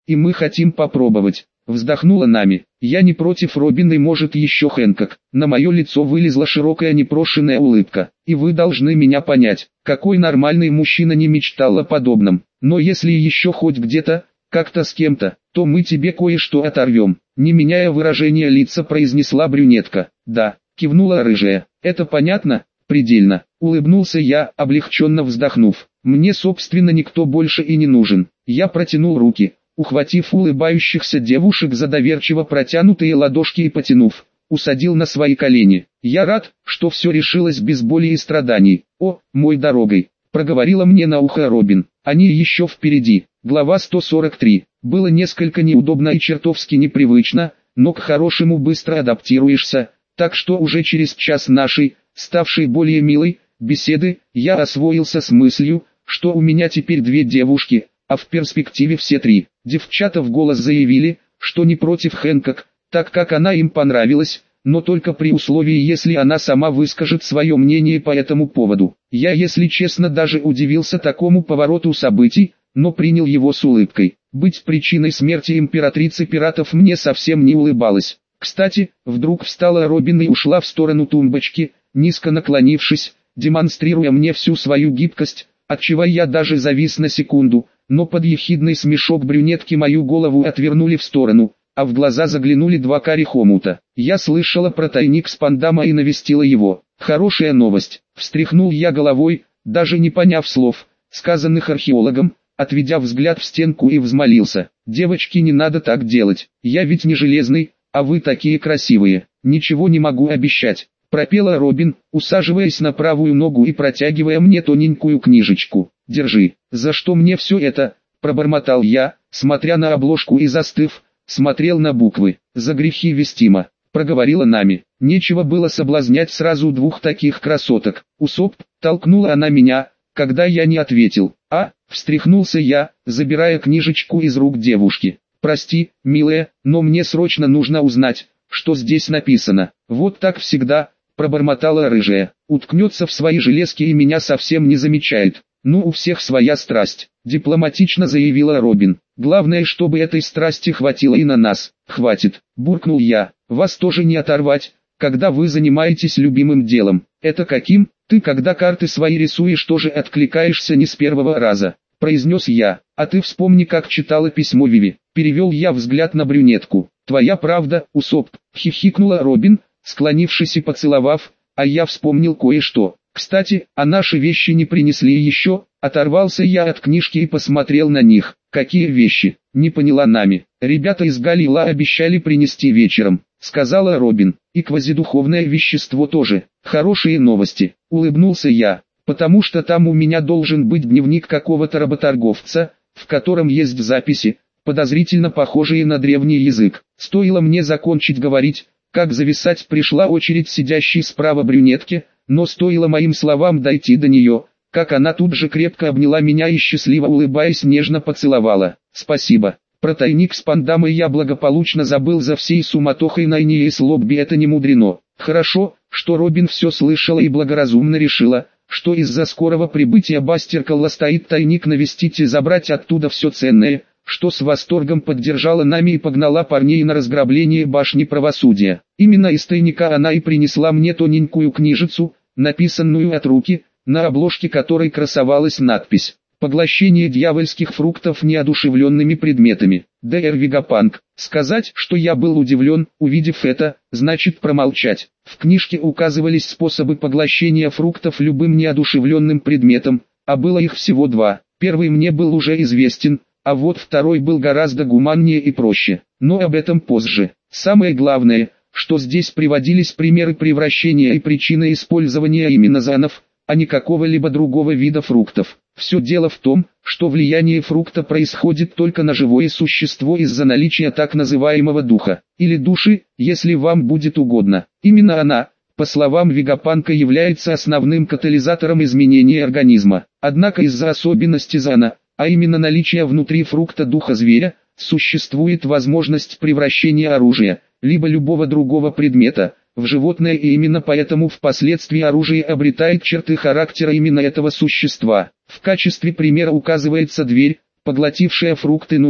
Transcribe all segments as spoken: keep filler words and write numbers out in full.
и мы хотим попробовать. Вздохнула Нами. Я не против, Робин, и может еще Хэнкок. На мое лицо вылезла широкая непрошенная улыбка. И вы должны меня понять, какой нормальный мужчина не мечтал о подобном. Но если еще хоть где-то, как-то с кем-то, то мы тебе кое-что оторвем. Не меняя выражения лица, произнесла брюнетка. Да, кивнула рыжая. Это понятно? Предельно. Улыбнулся я, облегченно вздохнув. Мне, собственно, никто больше и не нужен. Я протянул руки, ухватив улыбающихся девушек за доверчиво протянутые ладошки и потянув, усадил на свои колени. Я рад, что все решилось без боли и страданий. О, мой дорогой, проговорила мне на ухо Робин. Они еще впереди. Глава сто сорок три. Было несколько неудобно и чертовски непривычно, но к хорошему быстро адаптируешься, так что уже через час нашей, ставшей более милой, беседы, я освоился с мыслью, что у меня теперь две девушки, а в перспективе все три. Девчата в голос заявили, что не против Хэнкок, так как она им понравилась, но только при условии, если она сама выскажет свое мнение по этому поводу. Я, если честно, даже удивился такому повороту событий, но принял его с улыбкой. Быть причиной смерти императрицы пиратов мне совсем не улыбалось. Кстати, вдруг встала Робин и ушла в сторону тумбочки, низко наклонившись, демонстрируя мне всю свою гибкость, отчего я даже завис на секунду, но под ехидный смешок брюнетки мою голову отвернули в сторону, а в глаза заглянули два карих омута. Я слышала про тайник Спандама и навестила его. Хорошая новость. Встряхнул я головой, даже не поняв слов, сказанных археологом, отведя взгляд в стенку и взмолился. Девочки, не надо так делать, я ведь не железный, а вы такие красивые, ничего не могу обещать. Пропела Робин, усаживаясь на правую ногу и протягивая мне тоненькую книжечку. «Держи». «За что мне все это?» – пробормотал я, смотря на обложку и застыв, смотрел на буквы. «За грехи Вестима», – проговорила Нами. Нечего было соблазнять сразу двух таких красоток. «Усоп», – толкнула она меня, когда я не ответил. «А», – встряхнулся я, забирая книжечку из рук девушки. «Прости, милая, но мне срочно нужно узнать, что здесь написано». «Вот так всегда», – пробормотала рыжая. «Уткнется в свои железки и меня совсем не замечает. Ну, у всех своя страсть», – дипломатично заявила Робин. «Главное, чтобы этой страсти хватило и на нас». «Хватит», – буркнул я. «Вас тоже не оторвать, когда вы занимаетесь любимым делом». «Это каким? Ты когда карты свои рисуешь, тоже откликаешься не с первого раза», – произнес я. «А ты вспомни, как читала письмо Виви». Перевел я взгляд на брюнетку. «Твоя правда, Усоп», – хихикнула Робин, склонившись и поцеловав, а я вспомнил кое-что. «Кстати, а наши вещи не принесли еще?» Оторвался я от книжки и посмотрел на них. «Какие вещи?» – не поняла Нами. «Ребята из Галила обещали принести вечером», – сказала Робин. «И квазидуховное вещество тоже. Хорошие новости», – улыбнулся я, «потому что там у меня должен быть дневник какого-то работорговца, в котором есть записи, подозрительно похожие на древний язык». Стоило мне закончить говорить, как зависать пришла очередь сидящей справа брюнетки, но стоило моим словам дойти до нее, как она тут же крепко обняла меня и счастливо улыбаясь нежно поцеловала. «Спасибо. Про тайник Спандама я благополучно забыл за всей суматохой на Инее с Лобби, это не мудрено. Хорошо, что Робин все слышала и благоразумно решила, что из-за скорого прибытия Бастеркалла стоит тайник навестить и забрать оттуда все ценное, что с восторгом поддержала Нами и погнала парней на разграбление башни правосудия. Именно из тайника она и принесла мне тоненькую книжицу, написанную от руки, на обложке которой красовалась надпись «Поглощение дьявольских фруктов неодушевленными предметами». Д.Р. Вегапанк. Сказать, что я был удивлен, увидев это, значит промолчать. В книжке указывались способы поглощения фруктов любым неодушевленным предметом, а было их всего два. Первый мне был уже известен, а вот второй был гораздо гуманнее и проще. Но об этом позже. Самое главное, что здесь приводились примеры превращения и причины использования именно занов, а не какого-либо другого вида фруктов. Все дело в том, что влияние фрукта происходит только на живое существо из-за наличия так называемого духа, или души, если вам будет угодно. Именно она, по словам Вегапанка, является основным катализатором изменения организма. Однако из-за особенности зана, а именно наличия внутри фрукта духа зверя, существует возможность превращения оружия, либо любого другого предмета, в животное, и именно поэтому впоследствии оружие обретает черты характера именно этого существа. В качестве примера указывается дверь, поглотившая фрукт Ину-Ину,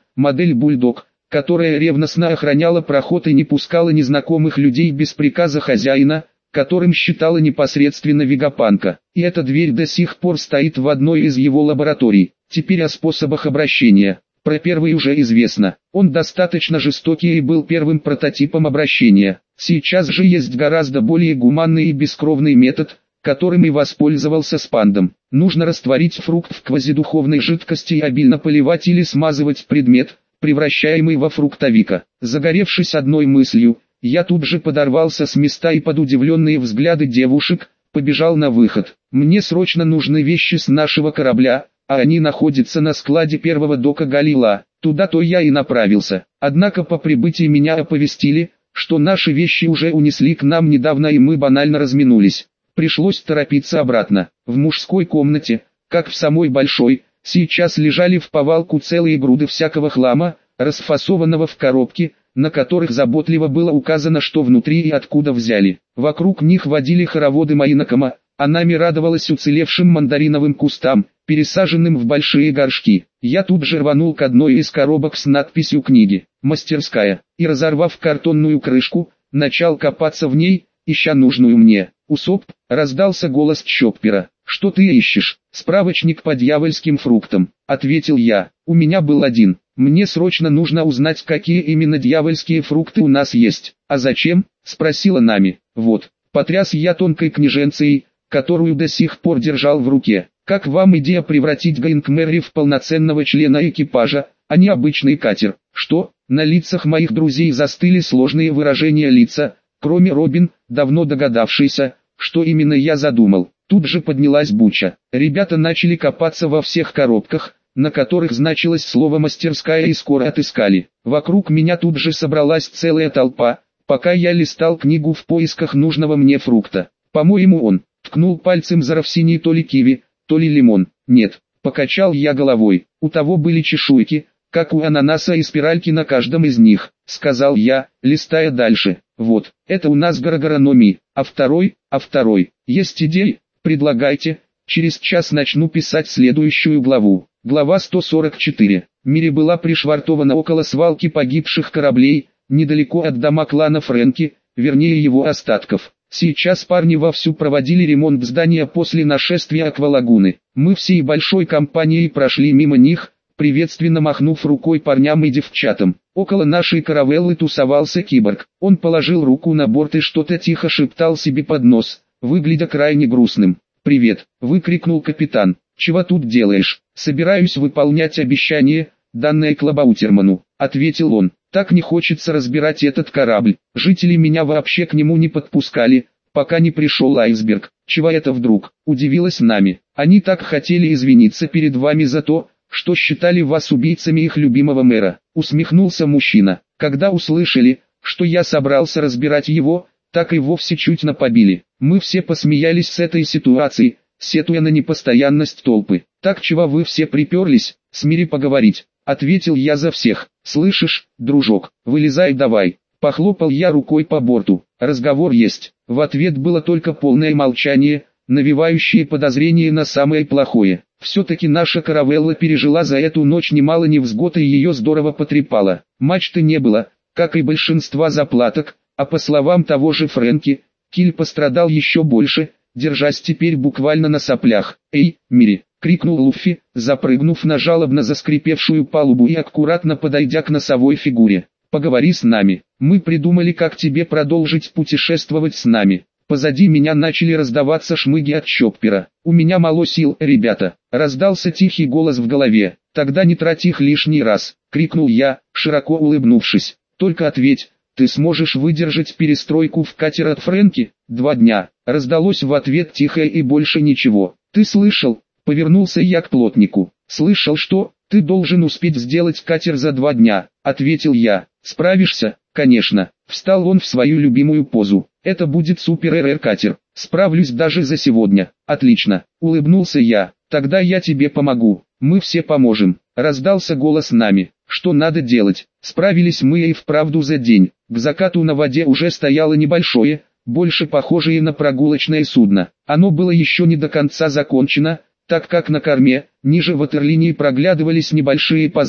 модель бульдог, которая ревностно охраняла проход и не пускала незнакомых людей без приказа хозяина, которым считала непосредственно Вегапанка. И эта дверь до сих пор стоит в одной из его лабораторий. Теперь о способах обращения. Про первый уже известно. Он достаточно жестокий и был первым прототипом обращения. Сейчас же есть гораздо более гуманный и бескровный метод, которым и воспользовался Спандом. Нужно растворить фрукт в квазидуховной жидкости и обильно поливать или смазывать предмет, превращаемый во фруктовика. Загоревшись одной мыслью, я тут же подорвался с места и под удивленные взгляды девушек, побежал на выход. Мне срочно нужны вещи с нашего корабля, а они находятся на складе первого дока Галила. Туда-то я и направился. Однако по прибытии меня оповестили, что наши вещи уже унесли к нам недавно и мы банально разминулись. Пришлось торопиться обратно. В мужской комнате, как в самой большой, сейчас лежали в повалку целые груды всякого хлама, расфасованного в коробки, на которых заботливо было указано, что внутри и откуда взяли. Вокруг них водили хороводы мои Накама, а нами радовалась уцелевшим мандариновым кустам, пересаженным в большие горшки. Я тут же рванул к одной из коробок с надписью «Книги», «Мастерская», и, разорвав картонную крышку, начал копаться в ней, ища нужную мне. «Усоп», — раздался голос Чоппера. «Что ты ищешь?» «Справочник по дьявольским фруктам», — ответил я. «У меня был один. Мне срочно нужно узнать, какие именно дьявольские фрукты у нас есть». «А зачем?» — спросила Нами. «Вот». Потряс я тонкой книженцией, которую до сих пор держал в руке. «Как вам идея превратить Гайнкмерри в полноценного члена экипажа, а не обычный катер?» «Что?» На лицах моих друзей застыли сложные выражения лица, кроме Робин, давно догадавшейся, что именно я задумал. Тут же поднялась буча. Ребята начали копаться во всех коробках, на которых значилось слово «мастерская», и скоро отыскали. Вокруг меня тут же собралась целая толпа, пока я листал книгу в поисках нужного мне фрукта. По-моему, он ткнул пальцем за равсиний то ли киви, то ли лимон. Нет, покачал я головой. У того были чешуйки, как у ананаса, и спиральки на каждом из них, сказал я, листая дальше. Вот, это у нас горогорономи, а второй, а второй, есть идеи? Предлагайте, через час начну писать следующую главу. Глава сто сорок четыре. Мири была пришвартована около свалки погибших кораблей, недалеко от дома клана Фрэнки, вернее его остатков. Сейчас парни вовсю проводили ремонт здания после нашествия аквалагуны. Мы всей большой компанией прошли мимо них, приветственно махнув рукой парням и девчатам. Около нашей каравеллы тусовался киборг. Он положил руку на борт и что-то тихо шептал себе под нос, выглядя крайне грустным. «Привет!» — выкрикнул капитан. «Чего тут делаешь?» «Собираюсь выполнять обещание, данное Клабаутерману», — ответил он. «Так не хочется разбирать этот корабль. Жители меня вообще к нему не подпускали, пока не пришел айсберг». «Чего это вдруг?» — удивилась Нами. «Они так хотели извиниться перед вами за то, что считали вас убийцами их любимого мэра», — усмехнулся мужчина. «Когда услышали, что я собрался разбирать его, так и вовсе чуть не побили. Мы все посмеялись с этой ситуации, сетуя на непостоянность толпы. Так чего вы все приперлись, с Мири поговорить?» — ответил я за всех. «Слышишь, дружок, вылезай давай». Похлопал я рукой по борту. «Разговор есть». В ответ было только полное молчание, навевающее подозрение на самое плохое. Все-таки наша каравелла пережила за эту ночь немало невзгод и ее здорово потрепало. Мачты не было, как и большинства заплаток, а по словам того же Фрэнки, киль пострадал еще больше, держась теперь буквально на соплях. «Эй, Мири!» — крикнул Луффи, запрыгнув на жалобно заскрипевшую палубу и аккуратно подойдя к носовой фигуре. «Поговори с нами. Мы придумали, как тебе продолжить путешествовать с нами». Позади меня начали раздаваться шмыги от Чоппера. «У меня мало сил, ребята», — раздался тихий голос в голове. «Тогда не трать их лишний раз», — крикнул я, широко улыбнувшись. «Только ответь, ты сможешь выдержать перестройку в катер от Фрэнки?» «Два дня», — раздалось в ответ тихое и больше ничего. «Ты слышал?» — повернулся я к плотнику. «Слышал что? Ты должен успеть сделать катер за два дня», — ответил я. «Справишься?» «Конечно». Встал он в свою любимую позу. «Это будет супер-эр-эр-катер. Справлюсь даже за сегодня». «Отлично», — улыбнулся я. «Тогда я тебе помогу. Мы все поможем». Раздался голос Нами. «Что надо делать?» Справились мы и вправду за день. К закату на воде уже стояло небольшое, больше похожее на прогулочное судно. Оно было еще не до конца закончено, так как на корме, ниже ватерлинии проглядывались небольшие пазы,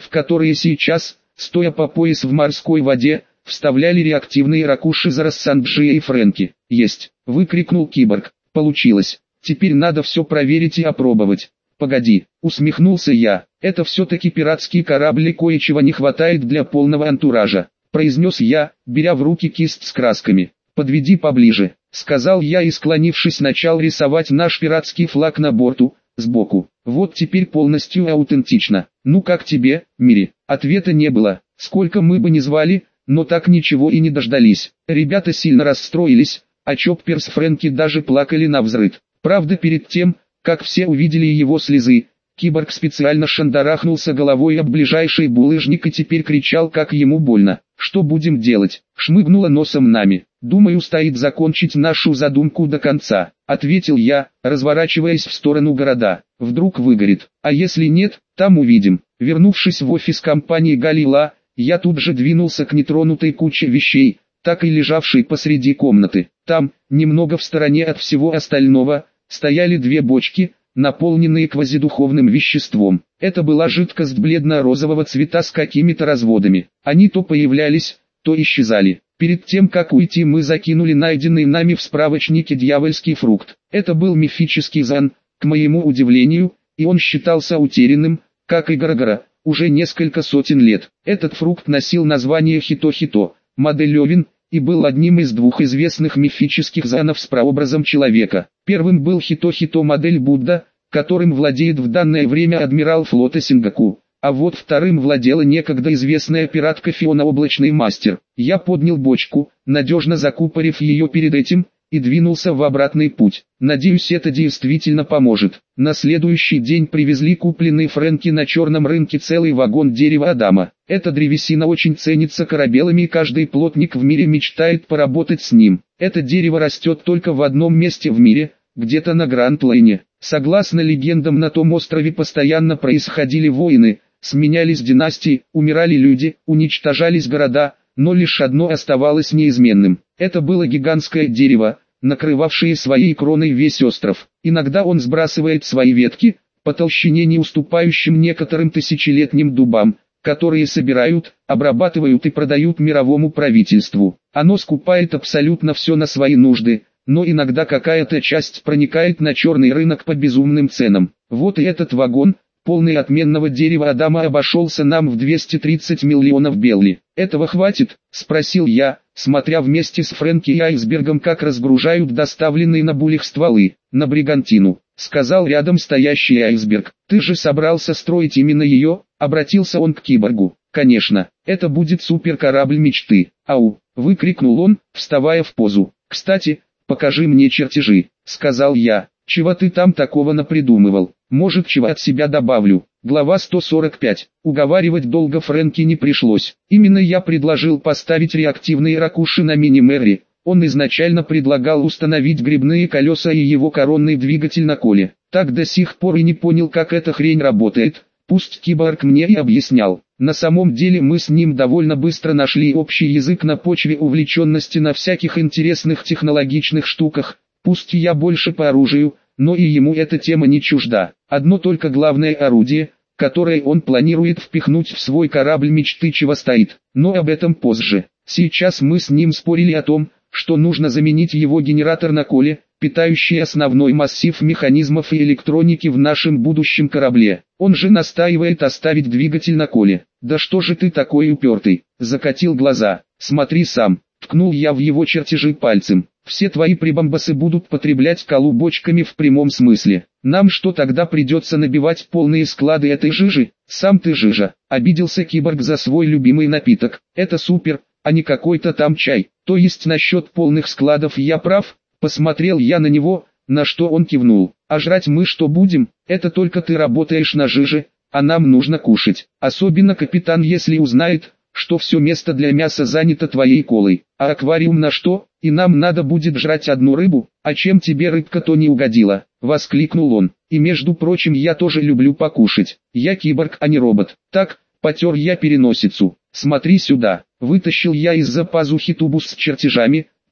в которые сейчас, стоя по пояс в морской воде, вставляли реактивные ракуши Санджия и Фрэнки. «Есть!» — выкрикнул киборг. «Получилось! Теперь надо все проверить и опробовать». «Погоди!» — усмехнулся я. «Это все-таки пиратский корабль и кое-чего не хватает для полного антуража», — произнес я, беря в руки кисть с красками. «Подведи поближе», — сказал я и, склонившись, начал рисовать наш пиратский флаг на борту, сбоку. «Вот теперь полностью аутентично. Ну как тебе, Мири?» Ответа не было. Сколько мы бы ни звали, но так ничего и не дождались. Ребята сильно расстроились, а Чоппер с Фрэнки даже плакали навзрыд. Правда, перед тем, как все увидели его слезы, киборг специально шандарахнулся головой об ближайший булыжник и теперь кричал, как ему больно. «Что будем делать?» — шмыгнула носом Нами. «Думаю, стоит закончить нашу задумку до конца», — ответил я, разворачиваясь в сторону города. «Вдруг выгорит, а если нет, там увидим». Вернувшись в офис компании Галила, я тут же двинулся к нетронутой куче вещей, так и лежавшей посреди комнаты. Там, немного в стороне от всего остального, стояли две бочки, наполненные квазидуховным веществом. Это была жидкость бледно-розового цвета с какими-то разводами. Они то появлялись, то исчезали. Перед тем как уйти, мы закинули найденный нами в справочнике дьявольский фрукт. Это был мифический зан, к моему удивлению, и он считался утерянным, как и Гарагара, уже несколько сотен лет. Этот фрукт носил название Хито-Хито, модель Левин, и был одним из двух известных мифических занов с прообразом человека. Первым был Хито-Хито модель Будда, которым владеет в данное время адмирал флота Сингапур. А вот вторым владела некогда известная пиратка Фиона Облачный Мастер. Я поднял бочку, надежно закупорив ее перед этим, и двинулся в обратный путь. Надеюсь, это действительно поможет. На следующий день привезли купленный Фрэнки на черном рынке целый вагон дерева Адама. Эта древесина очень ценится корабелами, и каждый плотник в мире мечтает поработать с ним. Это дерево растет только в одном месте в мире, где-то на Гранд-Лайне. Согласно легендам, на том острове постоянно происходили войны, сменялись династии, умирали люди, уничтожались города, но лишь одно оставалось неизменным. Это было гигантское дерево, накрывавшее своей кроной весь остров. Иногда он сбрасывает свои ветки, по толщине не уступающим некоторым тысячелетним дубам, которые собирают, обрабатывают и продают мировому правительству. Оно скупает абсолютно все на свои нужды, но иногда какая-то часть проникает на черный рынок по безумным ценам. Вот и этот вагон, полный отменного дерева Адама, обошелся нам в двести тридцать миллионов белли. «Этого хватит?» — спросил я, смотря вместе с Фрэнки и Айсбергом, как разгружают доставленные на булях стволы. «На Бригантину», — сказал рядом стоящий Айсберг. «Ты же собрался строить именно ее?» — обратился он к киборгу. «Конечно, это будет суперкорабль мечты». «Ау!» — выкрикнул он, вставая в позу. «Кстати, покажи мне чертежи», — сказал я. «Чего ты там такого напридумывал? Может, чего от себя добавлю?» Глава сто сорок пять. Уговаривать долго Фрэнки не пришлось. Именно я предложил поставить реактивные ракуши на мини-Мэри. Он изначально предлагал установить гребные колеса и его коронный двигатель на коле. Так до сих пор и не понял, как эта хрень работает. Пусть киборг мне и объяснял. На самом деле мы с ним довольно быстро нашли общий язык на почве увлеченности на всяких интересных технологичных штуках. Пусть я больше по оружию, но и ему эта тема не чужда. Одно только главное орудие, которое он планирует впихнуть в свой корабль мечты, чего стоит. Но об этом позже. Сейчас мы с ним спорили о том, что нужно заменить его генератор на коле, питающий основной массив механизмов и электроники в нашем будущем корабле. Он же настаивает оставить двигатель на коле. «Да что же ты такой упертый?» — закатил глаза. «Смотри сам». Ткнул я в его чертежи пальцем. «Все твои прибамбасы будут потреблять колу бочками в прямом смысле. Нам что, тогда придется набивать полные склады этой жижи?» «Сам ты жижа», — обиделся киборг за свой любимый напиток. «Это супер, а не какой-то там чай. То есть насчет полных складов я прав?» Посмотрел я на него, на что он кивнул. «А жрать мы что будем? Это только ты работаешь на жиже, а нам нужно кушать. Особенно капитан, если узнает, что все место для мяса занято твоей колой. А аквариум на что? И нам надо будет жрать одну рыбу, а чем тебе рыбка-то не угодила?» — воскликнул он. «И между прочим, я тоже люблю покушать. Я киборг, а не робот. Так, потер я переносицу. Смотри сюда». Вытащил я из-за пазухи тубус с чертежами,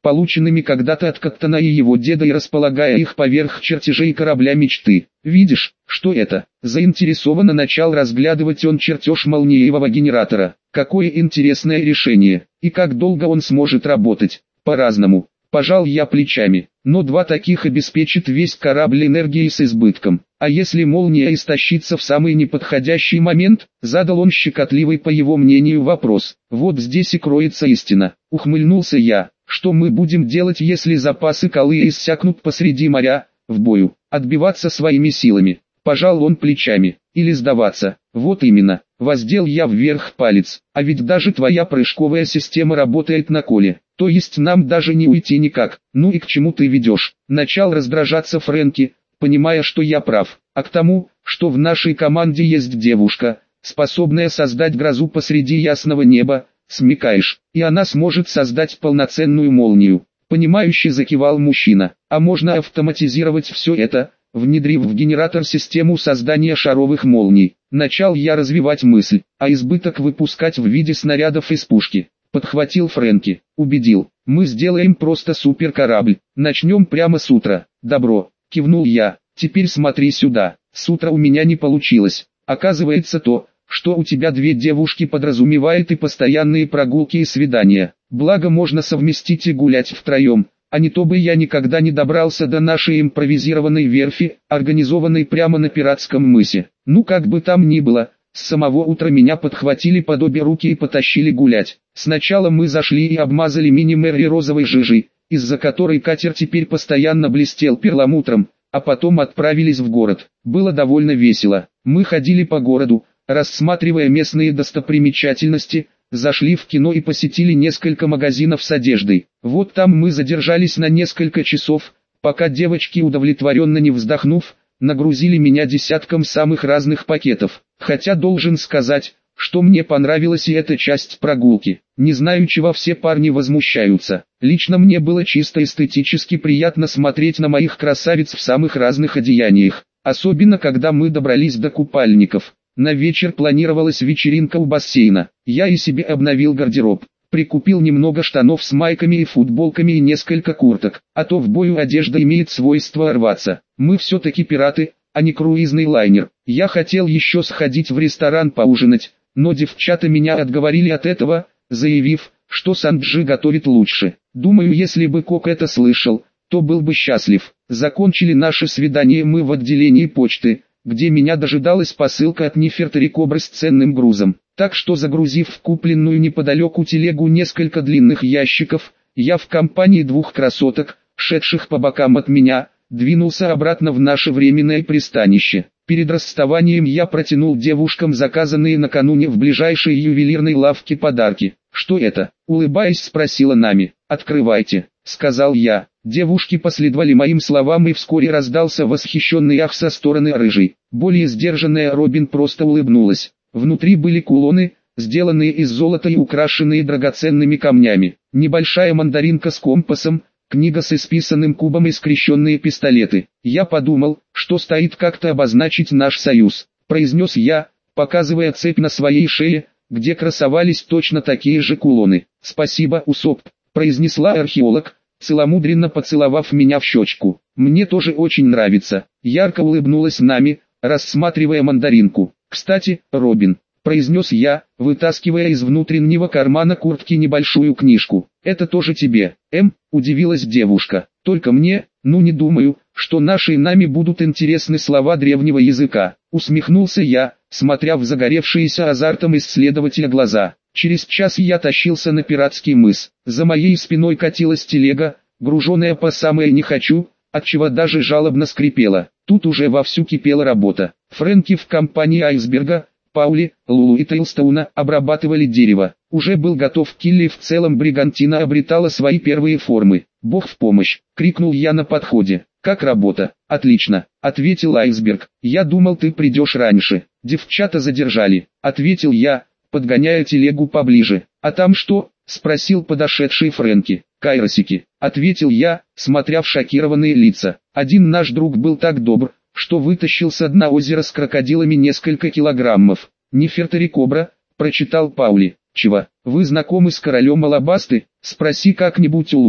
полученными когда-то от Коттона и его деда, и располагая их поверх чертежей корабля мечты. Видишь, что это? Заинтересованно начал разглядывать он чертеж молниевого генератора. Какое интересное решение, и как долго он сможет работать? По-разному. Пожал я плечами, но два таких обеспечит весь корабль энергией с избытком. А если молния истощится в самый неподходящий момент? Задал он щекотливый, по его мнению, вопрос. Вот здесь и кроется истина. Ухмыльнулся я. Что мы будем делать, если запасы колы иссякнут посреди моря? В бою. Отбиваться своими силами. Пожал он плечами. Или сдаваться. Вот именно. Воздел я вверх палец. А ведь даже твоя прыжковая система работает на коле. То есть нам даже не уйти никак. Ну и к чему ты ведешь? Начал раздражаться Фрэнки, понимая, что я прав. А к тому, что в нашей команде есть девушка, способная создать грозу посреди ясного неба. Смекаешь, и она сможет создать полноценную молнию. Понимающе закивал мужчина. А можно автоматизировать все это, внедрив в генератор систему создания шаровых молний. Начал я развивать мысль, а избыток выпускать в виде снарядов из пушки. Подхватил Фрэнки, убедил. Мы сделаем просто суперкорабль. Начнем прямо с утра. Добро, кивнул я. Теперь смотри сюда. С утра у меня не получилось. Оказывается, то, что у тебя две девушки, подразумевает и постоянные прогулки и свидания. Благо можно совместить и гулять втроем, а не то бы я никогда не добрался до нашей импровизированной верфи, организованной прямо на пиратском мысе. Ну как бы там ни было, с самого утра меня подхватили под обе руки и потащили гулять. Сначала мы зашли и обмазали мини-Мэри розовой жижей, из-за которой катер теперь постоянно блестел перламутром, а потом отправились в город. Было довольно весело. Мы ходили по городу, рассматривая местные достопримечательности, зашли в кино и посетили несколько магазинов с одеждой. Вот там мы задержались на несколько часов, пока девочки, удовлетворенно не вздохнув, нагрузили меня десятком самых разных пакетов. Хотя должен сказать, что мне понравилась и эта часть прогулки. Не знаю, чего все парни возмущаются. Лично мне было чисто эстетически приятно смотреть на моих красавиц в самых разных одеяниях. Особенно когда мы добрались до купальников. На вечер планировалась вечеринка у бассейна. Я и себе обновил гардероб. Прикупил немного штанов с майками и футболками и несколько курток. А то в бою одежда имеет свойство рваться. Мы все-таки пираты, а не круизный лайнер. Я хотел еще сходить в ресторан поужинать, но девчата меня отговорили от этого, заявив, что Санджи готовит лучше. Думаю, если бы Кок это слышал, то был бы счастлив. Закончили наше свидание мы в отделении почты, где меня дожидалась посылка от Нефертери Кобры с ценным грузом. Так что, загрузив в купленную неподалеку телегу несколько длинных ящиков, я в компании двух красоток, шедших по бокам от меня, двинулся обратно в наше временное пристанище. Перед расставанием я протянул девушкам заказанные накануне в ближайшей ювелирной лавке подарки. «Что это?» — улыбаясь, спросила Нами. «Открывайте», — сказал я. Девушки последовали моим словам, и вскоре раздался восхищенный ах со стороны рыжей. Более сдержанная Робин просто улыбнулась. Внутри были кулоны, сделанные из золота и украшенные драгоценными камнями. Небольшая мандаринка с компасом, книга с исписанным кубом и скрещенные пистолеты. Я подумал, что стоит как-то обозначить наш союз, произнес я, показывая цепь на своей шее, где красовались точно такие же кулоны. «Спасибо, Усоп», произнесла археолог, целомудренно поцеловав меня в щечку. «Мне тоже очень нравится», ярко улыбнулась Нами, рассматривая мандаринку. «Кстати, Робин», произнес я, вытаскивая из внутреннего кармана куртки небольшую книжку. «Это тоже тебе, Эм?» – удивилась девушка. «Только мне? Ну не думаю, что нашей Нами будут интересны слова древнего языка», – усмехнулся я, смотря в загоревшиеся азартом исследователя глаза. Через час я тащился на пиратский мыс. За моей спиной катилась телега, груженная по самое не хочу, отчего даже жалобно скрипела. Тут уже вовсю кипела работа. Фрэнки в компании Айсберга, Паули, Лулу и Тейлстоуна обрабатывали дерево. Уже был готов Килли, в целом бригантина обретала свои первые формы. «Бог в помощь!» — крикнул я на подходе. «Как работа?» «Отлично!» — ответил Айсберг. «Я думал, ты придешь раньше. Девчата задержали», — ответил я, подгоняя телегу поближе. «А там что?» — спросил подошедший Фрэнки. «Кайросики», — ответил я, смотря в шокированные лица. Один наш друг был так добр, что вытащил с дна озера с крокодилами несколько килограммов. «Нефертери Кобра», — прочитал Паули. «Чего? Вы знакомы с королем Алабасты? Спроси как-нибудь у Луффи».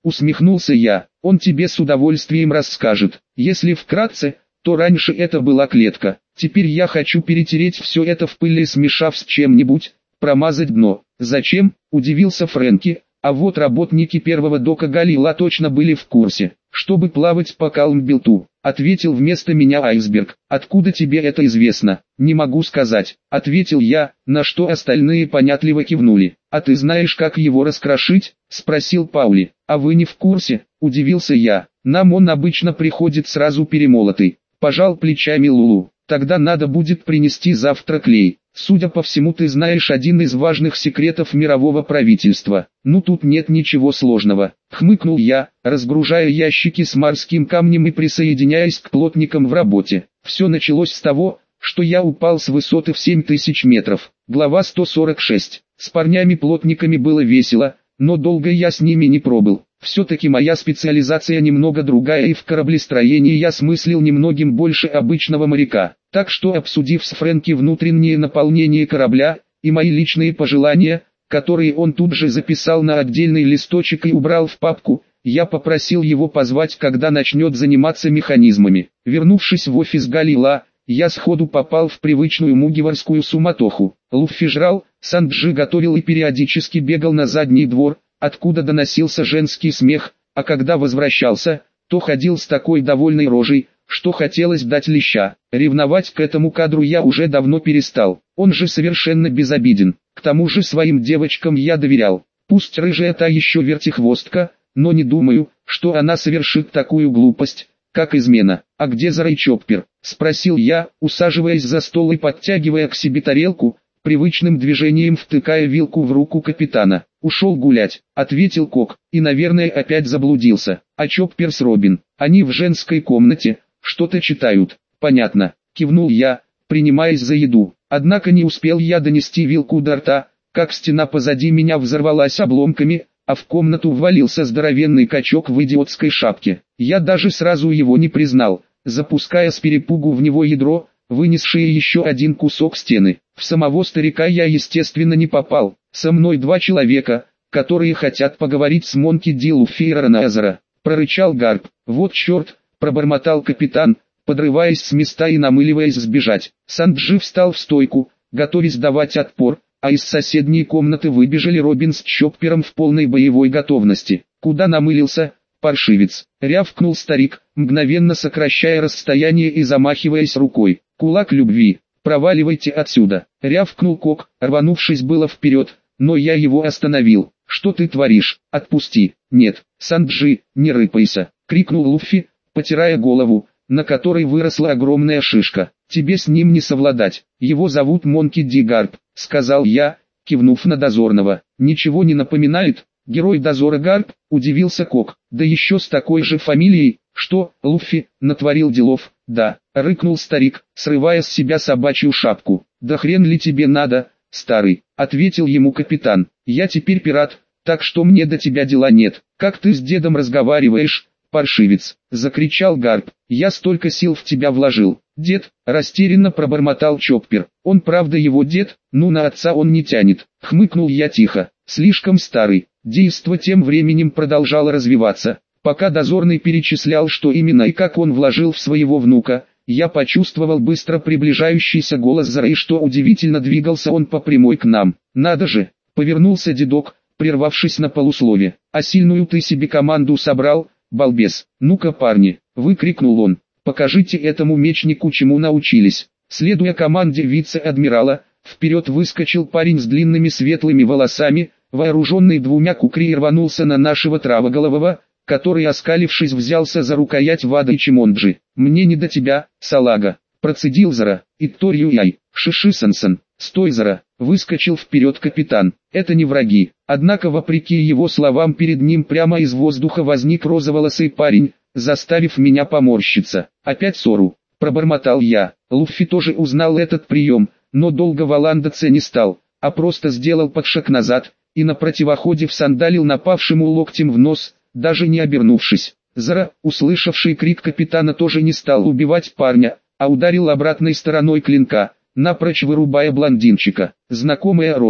усмехнулся я. Он тебе с удовольствием расскажет. Если вкратце, то раньше это была клетка. Теперь я хочу перетереть все это в пыли, смешав с чем-нибудь, промазать дно. Зачем? Удивился Фрэнки. А вот работники первого дока Галила точно были в курсе. Чтобы плавать по Калмбилту, ответил вместо меня Айсберг. Откуда тебе это известно? Не могу сказать, ответил я, на что остальные понятливо кивнули. А ты знаешь, как его раскрошить? Спросил Паули. А вы не в курсе? Удивился я. Нам он обычно приходит сразу перемолотый. Пожал плечами Лулу. Тогда надо будет принести завтра клей. Судя по всему, ты знаешь один из важных секретов мирового правительства. Ну тут нет ничего сложного. Хмыкнул я, разгружая ящики с морским камнем и присоединяясь к плотникам в работе. Все началось с того, что я упал с высоты в семь тысяч метров. Глава сто сорок шесть. С парнями-плотниками было весело, но долго я с ними не пробыл. Все-таки моя специализация немного другая, и в кораблестроении я смыслил немногим больше обычного моряка. Так что, обсудив с Фрэнки внутреннее наполнение корабля и мои личные пожелания, которые он тут же записал на отдельный листочек и убрал в папку, я попросил его позвать, когда начнет заниматься механизмами. Вернувшись в офис Галила, я сходу попал в привычную мугиварскую суматоху. Луффи жрал, Санджи готовил и периодически бегал на задний двор, откуда доносился женский смех, а когда возвращался, то ходил с такой довольной рожей, что хотелось дать леща. Ревновать к этому кадру я уже давно перестал, он же совершенно безобиден. К тому же своим девочкам я доверял. Пусть рыжая та еще вертихвостка, но не думаю, что она совершит такую глупость, как измена. «А где Зара и Чоппер?» — спросил я, усаживаясь за стол и подтягивая к себе тарелку, привычным движением втыкая вилку в руку капитана. «Ушел гулять», — ответил Кок, и, наверное, опять заблудился. «А Чоппер с Робин? Они в женской комнате, что-то читают». «Понятно», — кивнул я, принимаясь за еду. Однако не успел я донести вилку до рта, как стена позади меня взорвалась обломками, а в комнату ввалился здоровенный качок в идиотской шапке. Я даже сразу его не признал, запуская с перепугу в него ядро, вынесшее еще один кусок стены. В самого старика я, естественно, не попал. Со мной два человека, которые хотят поговорить с Монки Ди Луффи и Раназера. Прорычал Гарп. «Вот черт», — пробормотал капитан, подрываясь с места и намыливаясь сбежать. Санджи встал в стойку, готовясь давать отпор, а из соседней комнаты выбежали Робин с Чоппером в полной боевой готовности. «Куда намылился, паршивец?» — рявкнул старик, мгновенно сокращая расстояние и замахиваясь рукой. «Кулак любви. Проваливайте отсюда!» — рявкнул Кок, рванувшись было вперед, но я его остановил. «Что ты творишь? Отпусти!» «Нет, Санджи, не рыпайся!» — крикнул Луффи, потирая голову, на которой выросла огромная шишка. «Тебе с ним не совладать. Его зовут Монки Ди Гарп», — сказал я, кивнув на дозорного. «Ничего не напоминает? Герой дозора Гарп?» — удивился Кок. «Да еще с такой же фамилией». «Что, Луффи, натворил делов?» «Да», — рыкнул старик, срывая с себя собачью шапку. «Да хрен ли тебе надо, старый?» — ответил ему капитан. «Я теперь пират, так что мне до тебя дела нет». «Как ты с дедом разговариваешь, паршивец?» — закричал Гарп. «Я столько сил в тебя вложил». «Дед», — растерянно пробормотал Чоппер. «Он правда его дед? Ну на отца он не тянет». Хмыкнул я тихо. «Слишком старый». Действо тем временем продолжало развиваться. Пока дозорный перечислял, что именно и как он вложил в своего внука, я почувствовал быстро приближающийся голос Зара, и что удивительно, двигался он по прямой к нам. «Надо же!» — повернулся дедок, прервавшись на полуслове. «А сильную ты себе команду собрал, балбес?» «Ну-ка, парни!» — выкрикнул он. «Покажите этому мечнику, чему научились». Следуя команде вице-адмирала, вперед выскочил парень с длинными светлыми волосами, вооруженный двумя кукри, и рванулся на нашего травоголового, который, оскалившись, взялся за рукоять Вады Чимонджи. «Мне не до тебя, салага!» — процедил Зара. «Итторью-яй, Шиши-сан-сан, стой, Зара!» — выскочил вперед капитан. «Это не враги». Однако, вопреки его словам, перед ним прямо из воздуха возник розоволосый парень, заставив меня поморщиться. «Опять ссору!» — пробормотал я. Луффи тоже узнал этот прием, но долго валандаться не стал, а просто сделал подшаг назад, и на противоходе всандалил напавшему локтем в нос, даже не обернувшись. Зара, услышавший крик капитана, тоже не стал убивать парня, а ударил обратной стороной клинка, напрочь вырубая блондинчика. Знакомая рожа.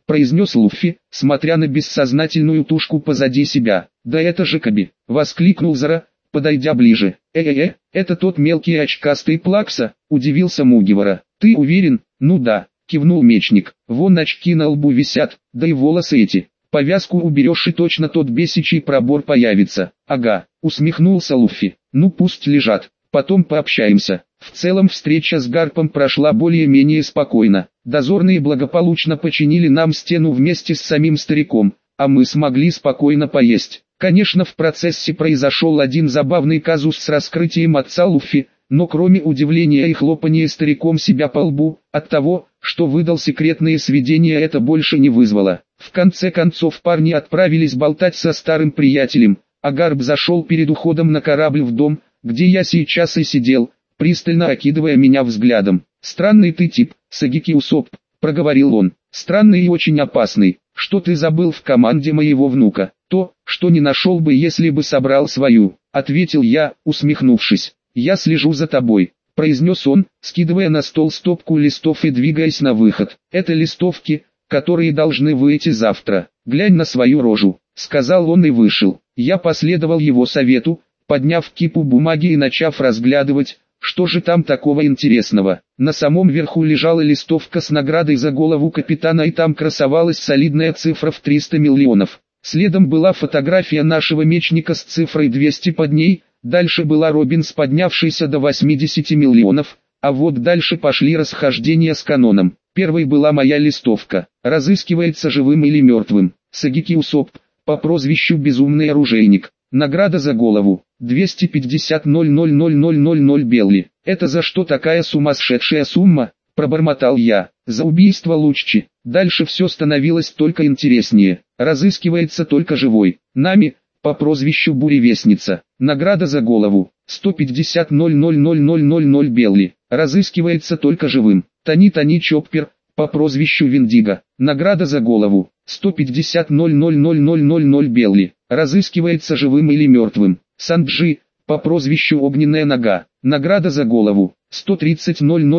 произнес Луффи, смотря на бессознательную тушку позади себя. «Да это же Каби!» — воскликнул Зара, подойдя ближе. «Э-э-э, это тот мелкий очкастый Плакса?» — удивился Мугивара. «Ты уверен?» «Ну да», — кивнул мечник. «Вон очки на лбу висят, да и волосы эти. Повязку уберешь и точно тот бесичий пробор появится». «Ага», — усмехнулся Луффи. «Ну пусть лежат, потом пообщаемся». В целом встреча с Гарпом прошла более-менее спокойно. Дозорные благополучно починили нам стену вместе с самим стариком, а мы смогли спокойно поесть. Конечно, в процессе произошел один забавный казус с раскрытием отца Луффи, но кроме удивления и хлопания стариком себя по лбу, от того, что выдал секретные сведения, это больше не вызвало. В конце концов парни отправились болтать со старым приятелем, а Гарп зашел перед уходом на корабль в дом, где я сейчас и сидел, пристально окидывая меня взглядом. «Странный ты тип, Сагики Усоп», — проговорил он. «Странный и очень опасный. Что ты забыл в команде моего внука?» «То, что не нашел бы, если бы собрал свою», — ответил я, усмехнувшись. «Я слежу за тобой», — произнес он, скидывая на стол стопку листов и двигаясь на выход. «Это листовки, которые должны выйти завтра. Глянь на свою рожу», — сказал он и вышел. Я последовал его совету, подняв кипу бумаги и начав разглядывать, что же там такого интересного. На самом верху лежала листовка с наградой за голову капитана, и там красовалась солидная цифра в триста миллионов. Следом была фотография нашего мечника с цифрой двести под ней, дальше была Робинс, поднявшийся до восьмидесяти миллионов, а вот дальше пошли расхождения с каноном. Первой была моя листовка. «Разыскивается живым или мертвым. Сагики Усоп, по прозвищу Безумный оружейник. Награда за голову. двести пятьдесят тысяч белли. Это за что такая сумасшедшая сумма?» — пробормотал я. «За убийство Луччи». Дальше все становилось только интереснее. «Разыскивается только живой. Нами, по прозвищу Буревестница. Награда за голову. сто пятьдесят тысяч белли. Разыскивается только живым. Тони-Тони Чоппер, по прозвищу Виндиго. Награда за голову. сто пятьдесят тысяч белли. Разыскивается живым или мертвым. Санджи, по прозвищу Огненная Нога. Награда за голову. сто тридцать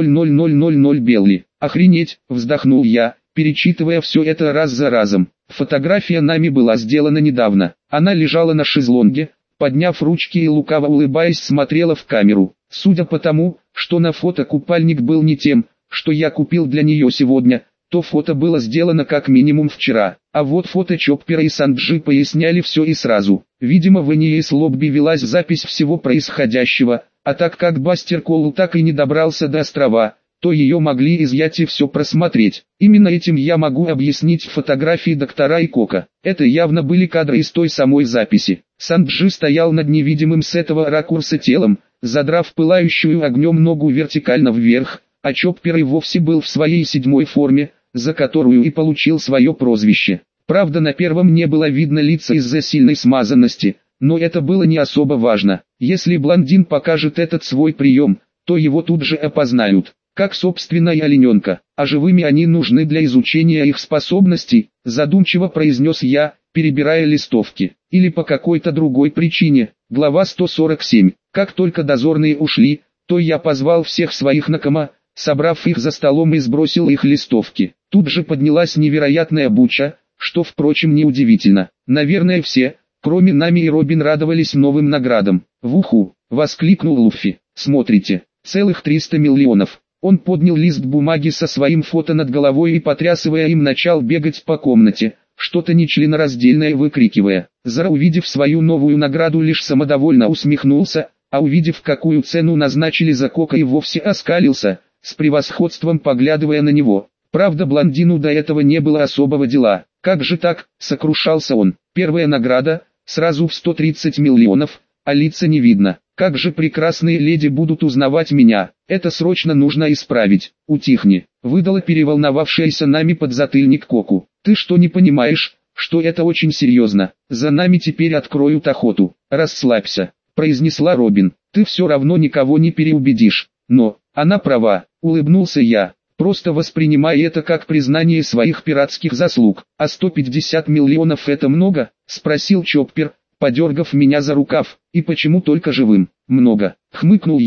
тысяч белли. Охренеть, вздохнул я, перечитывая все это раз за разом. Фотография нами была сделана недавно. Она лежала на шезлонге, подняв ручки и лукаво улыбаясь смотрела в камеру. Судя по тому, что на фото купальник был не тем, что я купил для нее сегодня, то фото было сделано как минимум вчера. А вот фото Чоппера и Санджи поясняли все и сразу. Видимо, в Эниэс Лобби велась запись всего происходящего, а так как Бастер Коул так и не добрался до острова, то ее могли изъять и все просмотреть. Именно этим я могу объяснить фотографии доктора и Кока. Это явно были кадры из той самой записи. Санджи стоял над невидимым с этого ракурса телом, задрав пылающую огнем ногу вертикально вверх, а Чоппер и вовсе был в своей седьмой форме, за которую и получил свое прозвище. Правда, на первом не было видно лица из-за сильной смазанности, но это было не особо важно. Если блондин покажет этот свой прием, то его тут же опознают. Как собственно и олененка, а живыми они нужны для изучения их способностей, задумчиво произнес я, перебирая листовки, или по какой-то другой причине. Глава сто сорок семь. Как только дозорные ушли, то я позвал всех своих накома, собрав их за столом и сбросил их листовки. Тут же поднялась невероятная буча, что, впрочем, неудивительно. Наверное, все, кроме нами и Робин, радовались новым наградам. «Вуху!» — воскликнул Луффи. «Смотрите, целых триста миллионов!» Он поднял лист бумаги со своим фото над головой и, потрясывая им, начал бегать по комнате, что-то нечленораздельное выкрикивая. Зара, увидев свою новую награду, лишь самодовольно усмехнулся, а увидев, какую цену назначили за Кока, и вовсе оскалился, с превосходством поглядывая на него. Правда, блондину до этого не было особого дела. «Как же так?» — сокрушался он. «Первая награда, сразу в сто тридцать миллионов, а лица не видно. Как же прекрасные леди будут узнавать меня? Это срочно нужно исправить». «Утихни», — выдала переволновавшаяся нами подзатыльник Коку. «Ты что, не понимаешь, что это очень серьезно? За нами теперь откроют охоту». «Расслабься», — произнесла Робин. «Ты все равно никого не переубедишь». «Но, она права», — улыбнулся я. «Просто воспринимай это как признание своих пиратских заслуг». «А сто пятьдесят миллионов это много?» — спросил Чоппер, подергав меня за рукав. «И почему только живым?» «Много», — хмыкнул я.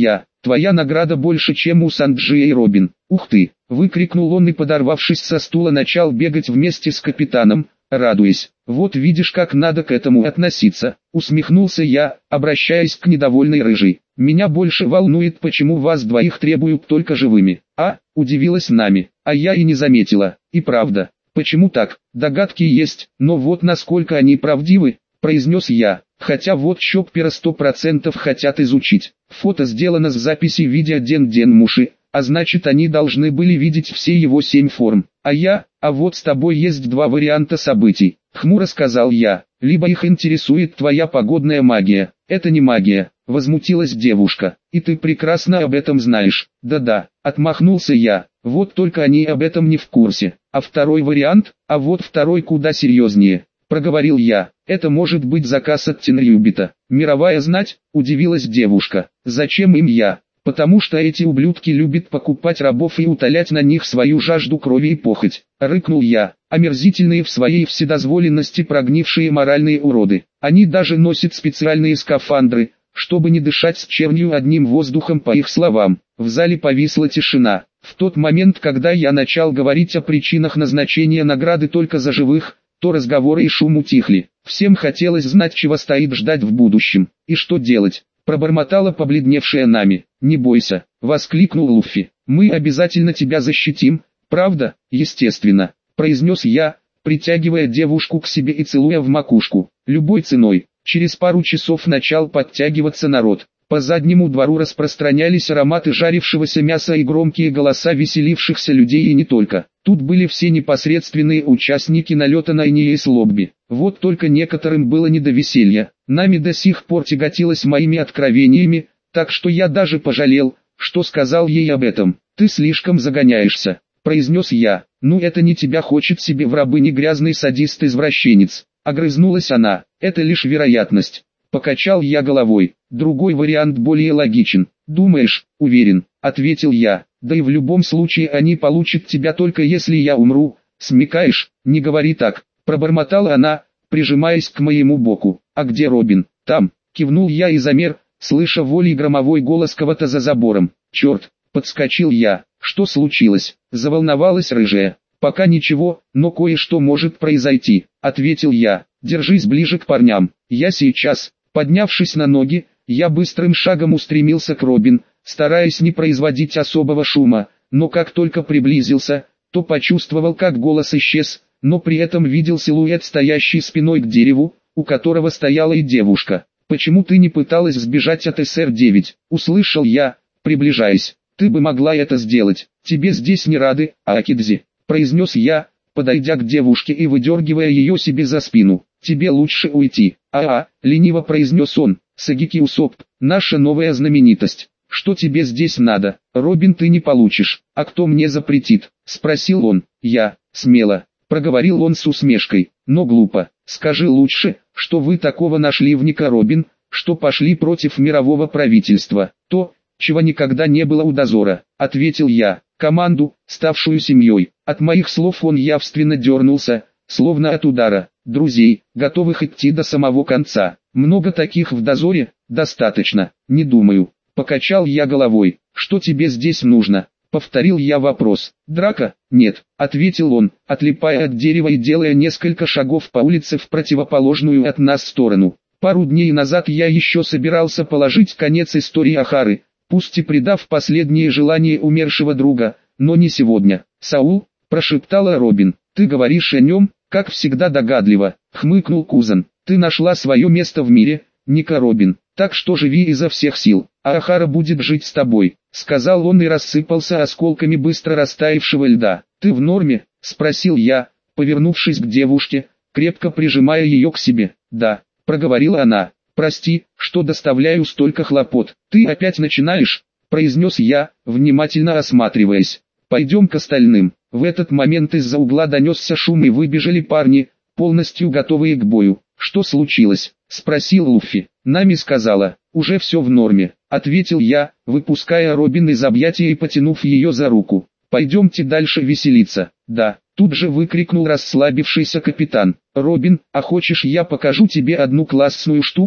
Твоя награда больше, чем у Санджия и Робин. Ух ты! Выкрикнул он и, подорвавшись со стула, начал бегать вместе с капитаном, радуясь. Вот видишь, как надо к этому относиться. Усмехнулся я, обращаясь к недовольной рыжей. Меня больше волнует, почему вас двоих требуют только живыми. А, удивилась Нами, а я и не заметила. И правда, почему так? Догадки есть, но вот насколько они правдивы, произнес я. Хотя вот Чоппера сто процентов хотят изучить. Фото сделано с записи видео Ден Денмуши, а значит, они должны были видеть все его семь форм. А я, а вот с тобой есть два варианта событий. Хмуро сказал я. Либо их интересует твоя погодная магия. Это не магия, возмутилась девушка. И ты прекрасно об этом знаешь. Да-да, отмахнулся я. Вот только они об этом не в курсе. А второй вариант, а вот второй куда серьезнее. Проговорил я. Это может быть заказ от Тенрюбита. Мировая знать, удивилась девушка. Зачем им я? Потому что эти ублюдки любят покупать рабов и утолять на них свою жажду крови и похоть. Рыкнул я. Омерзительные в своей вседозволенности прогнившие моральные уроды. Они даже носят специальные скафандры, чтобы не дышать с чернью одним воздухом, по их словам. В зале повисла тишина. В тот момент, когда я начал говорить о причинах назначения награды только за живых, то разговоры и шум утихли. Всем хотелось знать, чего стоит ждать в будущем, и что делать. Пробормотала побледневшая Нами. «Не бойся», — воскликнул Луффи. «Мы обязательно тебя защитим, правда?» «Естественно», — произнес я, притягивая девушку к себе и целуя в макушку. Любой ценой. Через пару часов начал подтягиваться народ. По заднему двору распространялись ароматы жарившегося мяса и громкие голоса веселившихся людей, и не только. Тут были все непосредственные участники налета на Инеис Лобби. Вот только некоторым было не до веселья. Нами до сих пор тяготилась моими откровениями, так что я даже пожалел, что сказал ей об этом. «Ты слишком загоняешься», — произнес я. «Ну это не тебя хочет себе в рабыне грязный садист-извращенец», — огрызнулась она. «Это лишь вероятность». Покачал я головой. Другой вариант более логичен. «Думаешь?» «Уверен», — ответил я. «Да и в любом случае они получат тебя только если я умру. Смекаешь?» «Не говори так», — пробормотала она, прижимаясь к моему боку. «А где Робин?» «Там», — кивнул я и замер, слыша волей громовой голос кого-то за забором. «Черт!» — подскочил я. «Что случилось?» — заволновалась рыжая. «Пока ничего, но кое-что может произойти», — ответил я. «Держись ближе к парням. Я сейчас». Поднявшись на ноги, я быстрым шагом устремился к Робин, стараясь не производить особого шума, но как только приблизился, то почувствовал, как голос исчез, но при этом видел силуэт, стоящий спиной к дереву, у которого стояла и девушка. «Почему ты не пыталась сбежать от эс эр девять?» — услышал я, приближаясь. «Ты бы могла это сделать. Тебе здесь не рады, Акидзи», — произнес я, подойдя к девушке и выдергивая ее себе за спину. «Тебе лучше уйти». «А-а», — лениво произнес он. «Сагики Усоп, наша новая знаменитость. Что тебе здесь надо? Робин ты не получишь. А кто мне запретит?» — спросил он. «Я». «Смело», — проговорил он с усмешкой. «Но глупо. Скажи лучше, что вы такого нашли в Ника Робин, что пошли против мирового правительства. То, чего никогда не было у дозора», — ответил я. «Команду, ставшую семьей». От моих слов он явственно дернулся, словно от удара. «Друзей, готовых идти до самого конца. Много таких в дозоре?» «Достаточно, не думаю». Покачал я головой. «Что тебе здесь нужно?» Повторил я вопрос. «Драка?» «Нет», — ответил он, отлипая от дерева и делая несколько шагов по улице в противоположную от нас сторону. «Пару дней назад я еще собирался положить конец истории Ахары, пусть и предав последние желания умершего друга, но не сегодня». «Саул?» — прошептала Робин. «Ты говоришь о нем?» «Как всегда догадливо», — хмыкнул Кузан. «Ты нашла свое место в мире, Ника Робин, так что живи изо всех сил, а Ахара будет жить с тобой», — сказал он и рассыпался осколками быстро растаявшего льда. «Ты в норме?» — спросил я, повернувшись к девушке, крепко прижимая ее к себе. «Да», — проговорила она. «Прости, что доставляю столько хлопот. Ты опять начинаешь?» — произнес я, внимательно осматриваясь. «Пойдем к остальным». В этот момент из-за угла донесся шум и выбежали парни, полностью готовые к бою. «Что случилось?» — спросил Луффи. «Нами сказала, уже все в норме», — ответил я, выпуская Робин из объятия и потянув ее за руку. «Пойдемте дальше веселиться». «Да», — тут же выкрикнул расслабившийся капитан. «Робин, а хочешь я покажу тебе одну классную штуку?»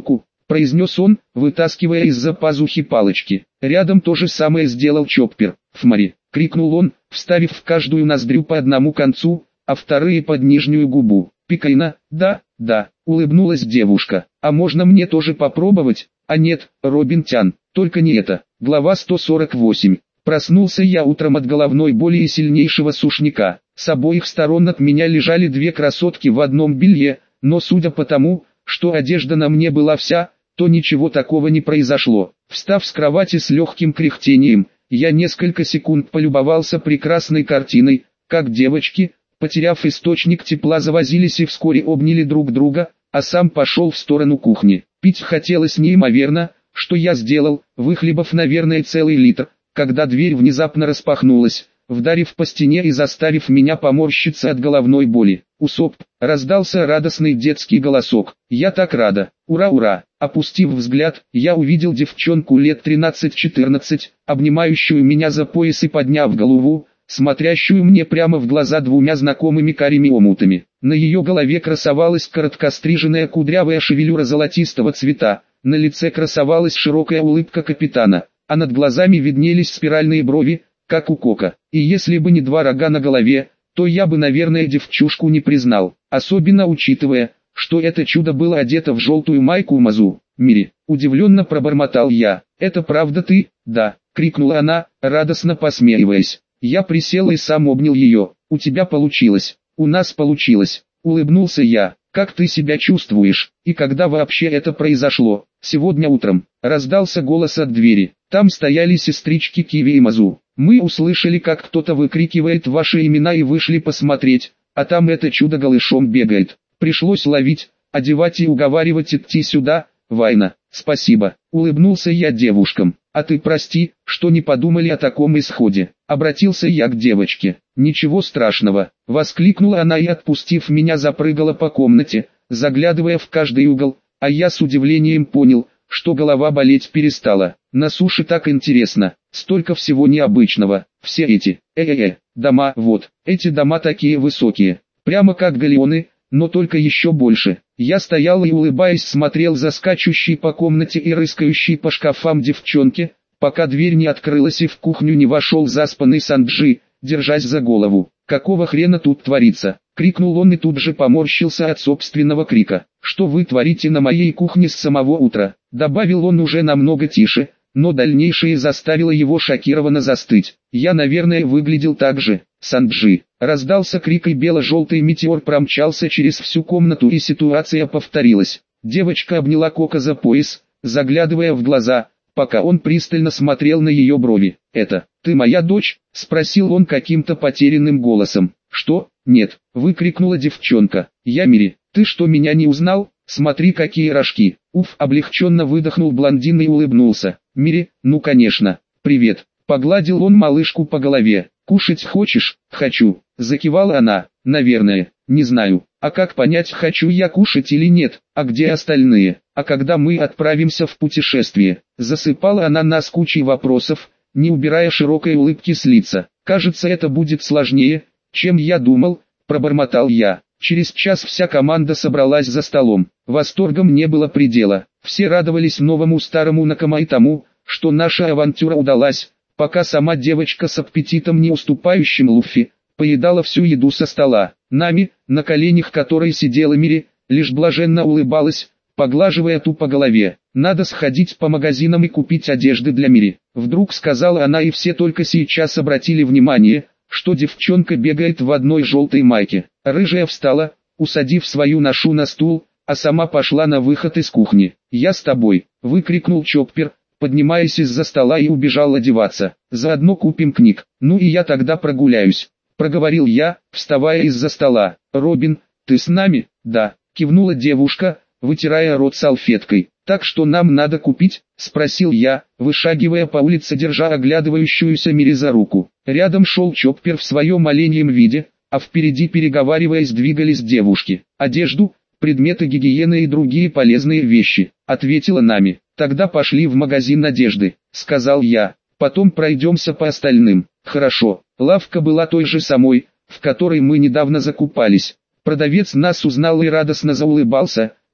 произнес он, вытаскивая из-за пазухи палочки. Рядом то же самое сделал Чоппер. «Фмари!» — крикнул он, вставив в каждую ноздрю по одному концу, а вторые под нижнюю губу. «Пикайна, да, да», — улыбнулась девушка. «А можно мне тоже попробовать?» «А нет, Робин Тян, только не это». Глава сто сорок восемь. Проснулся я утром от головной боли и сильнейшего сушняка. С обоих сторон от меня лежали две красотки в одном белье, но судя по тому, что одежда на мне была вся, то ничего такого не произошло. Встав с кровати с легким кряхтением, я несколько секунд полюбовался прекрасной картиной, как девочки, потеряв источник тепла, завозились и вскоре обняли друг друга, а сам пошел в сторону кухни. Пить хотелось неимоверно, что я сделал, выхлебав, наверное, целый литр, когда дверь внезапно распахнулась, вдарив по стене и заставив меня поморщиться от головной боли. «Усоп!» — раздался радостный детский голосок. «Я так рада! Ура, ура!» Опустив взгляд, я увидел девчонку лет тринадцать-четырнадцать, обнимающую меня за пояс и подняв голову, смотрящую мне прямо в глаза двумя знакомыми карими омутами. На ее голове красовалась короткостриженная кудрявая шевелюра золотистого цвета, на лице красовалась широкая улыбка капитана, а над глазами виднелись спиральные брови, как у Кока. И если бы не два рога на голове, то я бы, наверное, девчушку не признал, особенно учитывая, что это чудо было одето в желтую майку Мазу. «Мири», удивленно пробормотал я. «Это правда ты?» «Да», крикнула она, радостно посмеиваясь. Я присел и сам обнял ее. «У тебя получилось». «У нас получилось», улыбнулся я. «Как ты себя чувствуешь? И когда вообще это произошло?» «Сегодня утром», раздался голос от двери. Там стояли сестрички Киви и Мазу. «Мы услышали, как кто-то выкрикивает ваши имена и вышли посмотреть, а там это чудо голышом бегает. Пришлось ловить, одевать и уговаривать идти сюда, Вайна». «Спасибо», улыбнулся я девушкам. «А ты прости, что не подумали о таком исходе». Обратился я к девочке. «Ничего страшного», воскликнула она и, отпустив меня, запрыгала по комнате, заглядывая в каждый угол, а я с удивлением понял, что голова болеть перестала. На суше так интересно, столько всего необычного. Все эти, э-э-э, дома, вот, эти дома такие высокие, прямо как галеоны, но только еще больше. Я стоял и, улыбаясь, смотрел за скачущей по комнате и рыскающей по шкафам девчонки, пока дверь не открылась и в кухню не вошел заспанный Санджи, держась за голову. «Какого хрена тут творится?» — крикнул он и тут же поморщился от собственного крика. «Что вы творите на моей кухне с самого утра?» — добавил он уже намного тише, но дальнейшее заставило его шокированно застыть. «Я, наверное, выглядел так же, Санджи». Раздался крик, и бело-желтый метеор промчался через всю комнату, и ситуация повторилась. Девочка обняла Кока за пояс, заглядывая в глаза, пока он пристально смотрел на ее брови. «Это, ты моя дочь?» — спросил он каким-то потерянным голосом. «Что? Нет!» — выкрикнула девчонка. «Я Мири, ты что, меня не узнал? Смотри, какие рожки!» Уф, облегченно выдохнул блондин и улыбнулся. «Мири, ну конечно, привет!» Погладил он малышку по голове. «Кушать хочешь?» «Хочу», — закивала она. «Наверное, не знаю. А как понять, хочу я кушать или нет? А где остальные? А когда мы отправимся в путешествие?» Засыпала она нас кучей вопросов, не убирая широкой улыбки с лица. «Кажется, это будет сложнее, чем я думал», — пробормотал я. Через час вся команда собралась за столом. Восторгом не было предела. Все радовались новому старому Накама и тому, что наша авантюра удалась, пока сама девочка с аппетитом, не уступающим Луффи, поедала всю еду со стола. Нами, на коленях которой сидела Мири, лишь блаженно улыбалась, поглаживая ту по голове. «Надо сходить по магазинам и купить одежды для Мири», — вдруг сказала она, и все только сейчас обратили внимание, что девчонка бегает в одной желтой майке. Рыжая встала, усадив свою ношу на стул, а сама пошла на выход из кухни. «Я с тобой», — выкрикнул Чоппер, поднимаясь из-за стола, и убежал одеваться. «Заодно купим книг. Ну и я тогда прогуляюсь», — проговорил я, вставая из-за стола. «Робин, ты с нами?» «Да», — кивнула девушка, вытирая рот салфеткой. «Так что нам надо купить?» — спросил я, вышагивая по улице, держа оглядывающуюся Мири за руку. Рядом шел Чоппер в своем оленьем виде, а впереди, переговариваясь, двигались девушки. «Одежду, предметы гигиены и другие полезные вещи», — ответила Нами. «Тогда пошли в магазин одежды», — сказал я. «Потом пройдемся по остальным». «Хорошо». Лавка была той же самой, в которой мы недавно закупались. Продавец нас узнал и радостно заулыбался,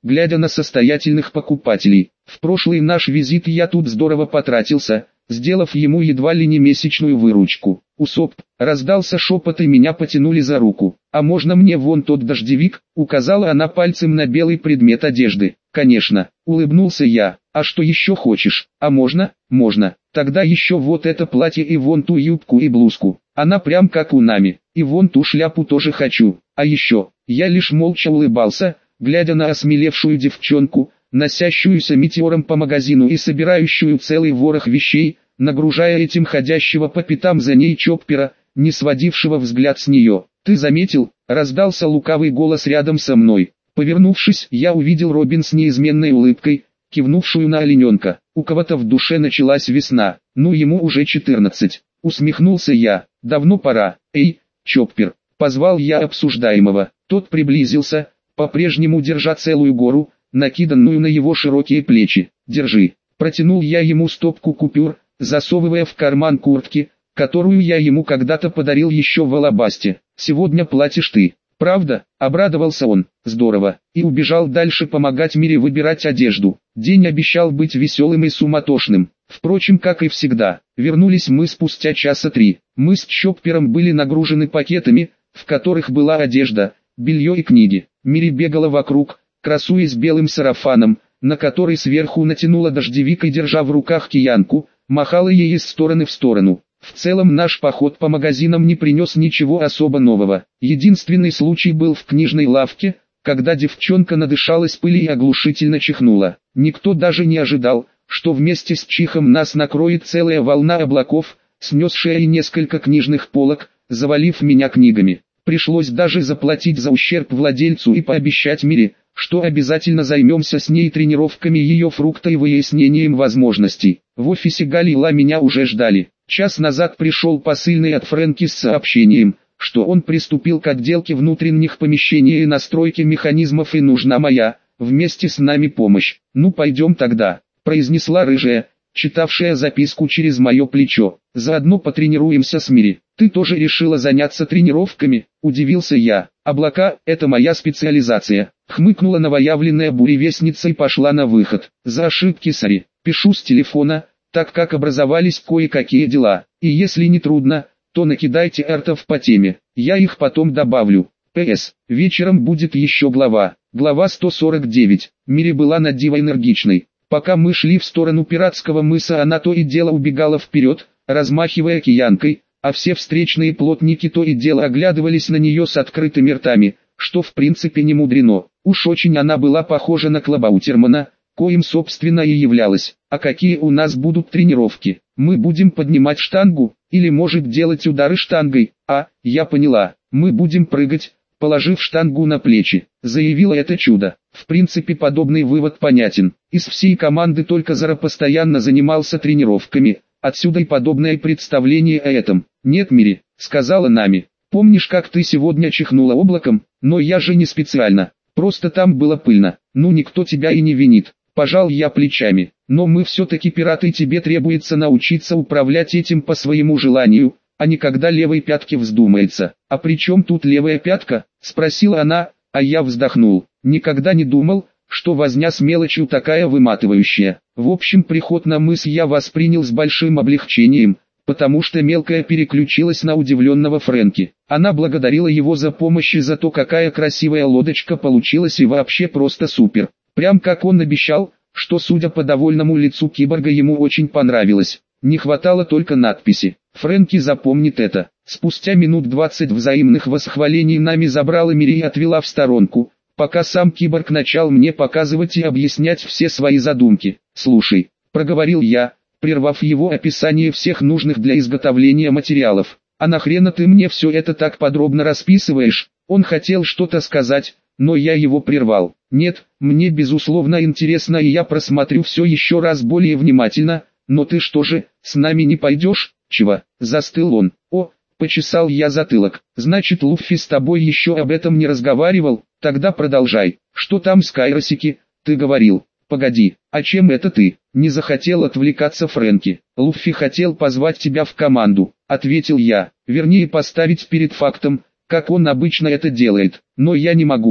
глядя на состоятельных покупателей. В прошлый наш визит я тут здорово потратился, сделав ему едва ли не месячную выручку. Усоп, раздался шепот и меня потянули за руку. А можно мне вон тот дождевик, указала она пальцем на белый предмет одежды. Конечно, улыбнулся я. А что еще хочешь? А можно? Можно. Тогда еще вот это платье и вон ту юбку и блузку. Она прям как у нами. И вон ту шляпу тоже хочу. А еще, я лишь молча улыбался, глядя на осмелевшую девчонку, носящуюся метеором по магазину и собирающую целый ворох вещей, нагружая этим ходящего по пятам за ней Чоппера, не сводившего взгляд с нее. «Ты заметил?» — раздался лукавый голос рядом со мной. Повернувшись, я увидел Робин с неизменной улыбкой, кивнувшую на олененка. У кого-то в душе началась весна, ну ему уже четырнадцать. Усмехнулся я. Давно пора. Эй, Чоппер, позвал я обсуждаемого. Тот приблизился, по-прежнему держа целую гору, накиданную на его широкие плечи. Держи. Протянул я ему стопку купюр, засовывая в карман куртки, которую я ему когда-то подарил еще в Алабасте. Сегодня платишь ты. Правда? Обрадовался он. Здорово. И убежал дальше помогать Мире выбирать одежду. День обещал быть веселым и суматошным. Впрочем, как и всегда, вернулись мы спустя часа три. Мы с Чоппером были нагружены пакетами, в которых была одежда, белье и книги. Мире бегала вокруг, красуясь белым сарафаном, на который сверху натянула дождевик и, держа в руках киянку, махала ей из стороны в сторону. В целом наш поход по магазинам не принес ничего особо нового. Единственный случай был в книжной лавке, когда девчонка надышалась пыли и оглушительно чихнула. Никто даже не ожидал, что вместе с чихом нас накроет целая волна облаков, снесшая и несколько книжных полок, завалив меня книгами. Пришлось даже заплатить за ущерб владельцу и пообещать Мире, что обязательно займемся с ней тренировками ее фрукта и выяснением возможностей. В офисе Галила меня уже ждали. Час назад пришел посыльный от Фрэнки с сообщением, что он приступил к отделке внутренних помещений и настройке механизмов и нужна моя, вместе с нами помощь. «Ну пойдем тогда», — произнесла рыжая, читавшая записку через мое плечо. «Заодно потренируемся с Мири». «Ты тоже решила заняться тренировками?» — удивился я. «Облака — это моя специализация», — хмыкнула новоявленная буревестница и пошла на выход. «За ошибки, сори. Пишу с телефона, так как образовались кое-какие дела. И если не трудно, то накидайте артов по теме, я их потом добавлю. П.С. Вечером будет еще глава. Глава сто сорок девять. Мири была на диво энергичной. Пока мы шли в сторону пиратского мыса, она то и дело убегала вперед, размахивая киянкой, а все встречные плотники то и дело оглядывались на нее с открытыми ртами, что в принципе не мудрено. Уж очень она была похожа на Клабаутермана, коим собственно и являлась. А какие у нас будут тренировки? Мы будем поднимать штангу, или может делать удары штангой? А, я поняла, мы будем прыгать, положив штангу на плечи, заявила это чудо. В принципе подобный вывод понятен. Из всей команды только Зара постоянно занимался тренировками, отсюда и подобное представление о этом. «Нет, Мири», — сказала Нами, — «помнишь, как ты сегодня чихнула облаком? Но я же не специально, просто там было пыльно. Ну никто тебя и не винит». Пожал я плечами. «Но мы все-таки пираты, тебе требуется научиться управлять этим по своему желанию, а не когда левой пятке вздумается». «А при чем тут левая пятка?» — спросила она, а я вздохнул. Никогда не думал, что возня с мелочью такая выматывающая. В общем, приход на мыс я воспринял с большим облегчением, потому что мелкая переключилась на удивленного Фрэнки. Она благодарила его за помощь и за то, какая красивая лодочка получилась, и вообще просто супер. Прям как он обещал, что, судя по довольному лицу киборга, ему очень понравилось. Не хватало только надписи. Фрэнки запомнит это. Спустя минут двадцать взаимных восхвалений Нами забрала Мири и отвела в сторонку, пока сам киборг начал мне показывать и объяснять все свои задумки. «Слушай», — проговорил я, прервав его описание всех нужных для изготовления материалов, «а нахрена ты мне все это так подробно расписываешь?» Он хотел что-то сказать, но я его прервал. «Нет, мне безусловно интересно, и я просмотрю все еще раз более внимательно, но ты что же, с нами не пойдешь?» «Чего?» — застыл он. «О», — почесал я затылок, «значит Луффи с тобой еще об этом не разговаривал? Тогда продолжай. Что там с Кайросики, ты говорил?» «Погоди, а чем это ты?» Не захотел отвлекаться Фрэнки. «Луффи хотел позвать тебя в команду», — ответил я, вернее поставить перед фактом, как он обычно это делает, но я не могу,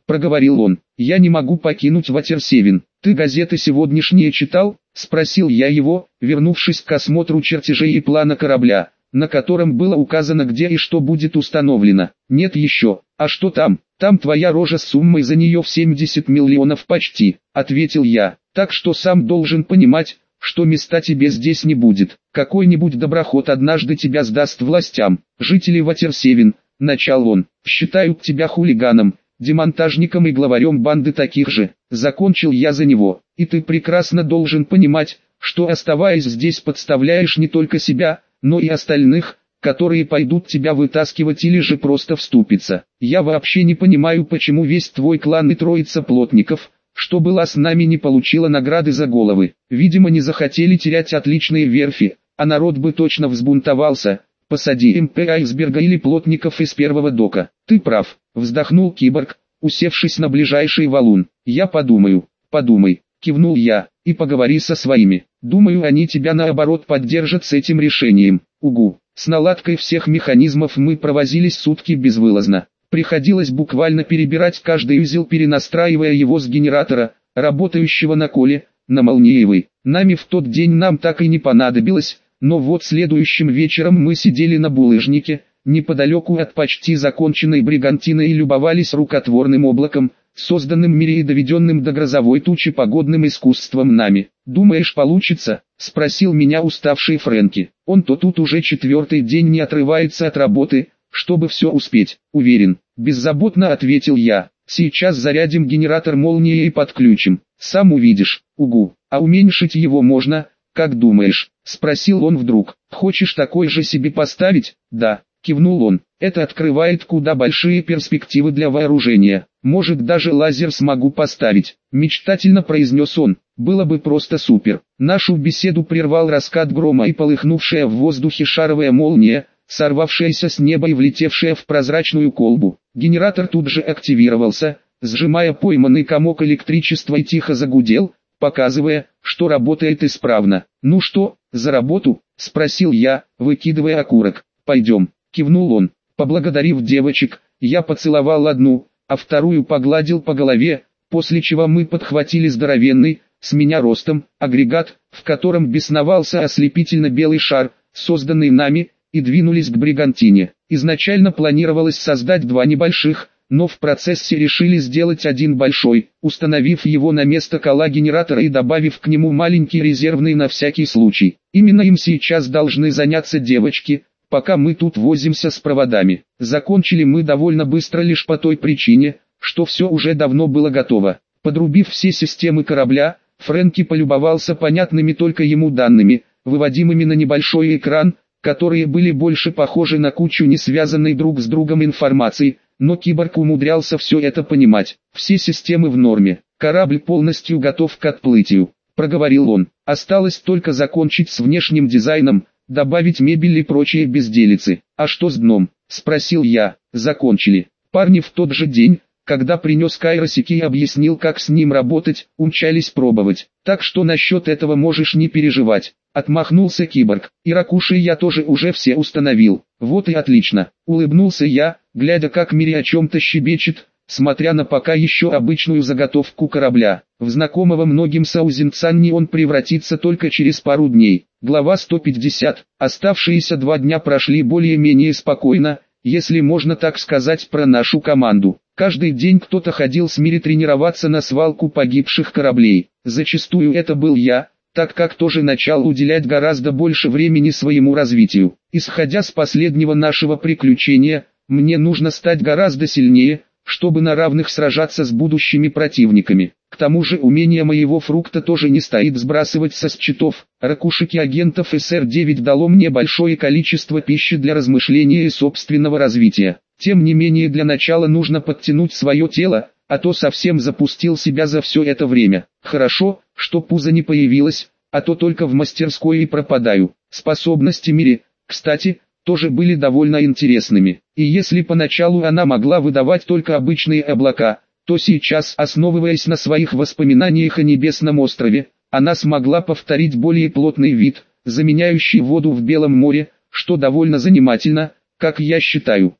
проговорил он. Я не могу покинуть Ватерсевен. Ты газеты сегодняшние читал? Спросил я его, вернувшись к осмотру чертежей и плана корабля, на котором было указано, где и что будет установлено. Нет еще. А что там? Там твоя рожа с суммой за нее в семьдесят миллионов почти, ответил я. Так что сам должен понимать, что места тебе здесь не будет. Какой-нибудь доброхот однажды тебя сдаст властям. Жители Ватерсевен, начал он, считают тебя хулиганом, демонтажником и главарем банды таких же. Закончил я за него. И ты прекрасно должен понимать, что оставаясь здесь подставляешь не только себя, но и остальных, которые пойдут тебя вытаскивать или же просто вступиться. Я вообще не понимаю, почему весь твой клан и троица плотников, что была с нами, не получила награды за головы. Видимо, не захотели терять отличные верфи, а народ бы точно взбунтовался. Посади эм пэ айсберга или плотников из первого дока. Ты прав, вздохнул киборг, усевшись на ближайший валун. Я подумаю. Подумай, кивнул я, и поговори со своими. Думаю, они тебя наоборот поддержат с этим решением. Угу. С наладкой всех механизмов мы провозились сутки безвылазно. Приходилось буквально перебирать каждый узел, перенастраивая его с генератора, работающего на коле, на молниевый. Нами в тот день нам так и не понадобилось, но вот следующим вечером мы сидели на булыжнике, неподалеку от почти законченной бригантины, и любовались рукотворным облаком, созданным мире и доведенным до грозовой тучи погодным искусством нами. «Думаешь, получится?» — спросил меня уставший Фрэнки. Он-то тут уже четвертый день не отрывается от работы, чтобы все успеть. Уверен, беззаботно ответил я. Сейчас зарядим генератор молнией и подключим. Сам увидишь. Угу. А уменьшить его можно, как думаешь? Спросил он вдруг. Хочешь такой же себе поставить? Да, кивнул он. Это открывает куда большие перспективы для вооружения. Может, даже лазер смогу поставить. Мечтательно произнес он. Было бы просто супер. Нашу беседу прервал раскат грома и полыхнувшая в воздухе шаровая молния, сорвавшаяся с неба и влетевшая в прозрачную колбу. Генератор тут же активировался, сжимая пойманный комок электричества, и тихо загудел, показывая, что работает исправно. «Ну что, за работу?» — спросил я, выкидывая окурок. «Пойдем», — кивнул он. Поблагодарив девочек, я поцеловал одну, а вторую погладил по голове, после чего мы подхватили здоровенный, с меня ростом, агрегат, в котором бесновался ослепительно белый шар, созданный нами, и двинулись к бригантине. Изначально планировалось создать два небольших, но в процессе решили сделать один большой, установив его на место кола генератора и добавив к нему маленький резервный на всякий случай. Именно им сейчас должны заняться девочки, пока мы тут возимся с проводами. Закончили мы довольно быстро лишь по той причине, что все уже давно было готово. Подрубив все системы корабля, Фрэнки полюбовался понятными только ему данными, выводимыми на небольшой экран, которые были больше похожи на кучу не связанной друг с другом информации, но киборг умудрялся все это понимать. Все системы в норме, корабль полностью готов к отплытию, проговорил он. Осталось только закончить с внешним дизайном, добавить мебель и прочие безделицы. А что с дном? Спросил я. Закончили. Парни в тот же день, когда принес Кайросики и объяснил, как с ним работать, умчались пробовать. Так что насчет этого можешь не переживать. Отмахнулся киборг. И ракуши я тоже уже все установил. Вот и отлично. Улыбнулся я, глядя, как Мири о чем-то щебечет, смотря на пока еще обычную заготовку корабля. В знакомого многим Саузенцанни он превратится только через пару дней. Глава сто пятьдесят. Оставшиеся два дня прошли более-менее спокойно, если можно так сказать про нашу команду. Каждый день кто-то ходил с Мири тренироваться на свалку погибших кораблей. Зачастую это был я, так как тоже начал уделять гораздо больше времени своему развитию. Исходя с последнего нашего приключения, мне нужно стать гораздо сильнее, чтобы на равных сражаться с будущими противниками. К тому же умение моего фрукта тоже не стоит сбрасывать со счетов. Ракушики агентов эс эр девять дало мне большое количество пищи для размышления и собственного развития. Тем не менее, для начала нужно подтянуть свое тело, а то совсем запустил себя за все это время. Хорошо, что пузо не появилось, а то только в мастерской и пропадаю. Способности Мири, кстати, тоже были довольно интересными. И если поначалу она могла выдавать только обычные облака, то сейчас, основываясь на своих воспоминаниях о Небесном острове, она смогла повторить более плотный вид, заменяющий воду в Белом море, что довольно занимательно, как я считаю.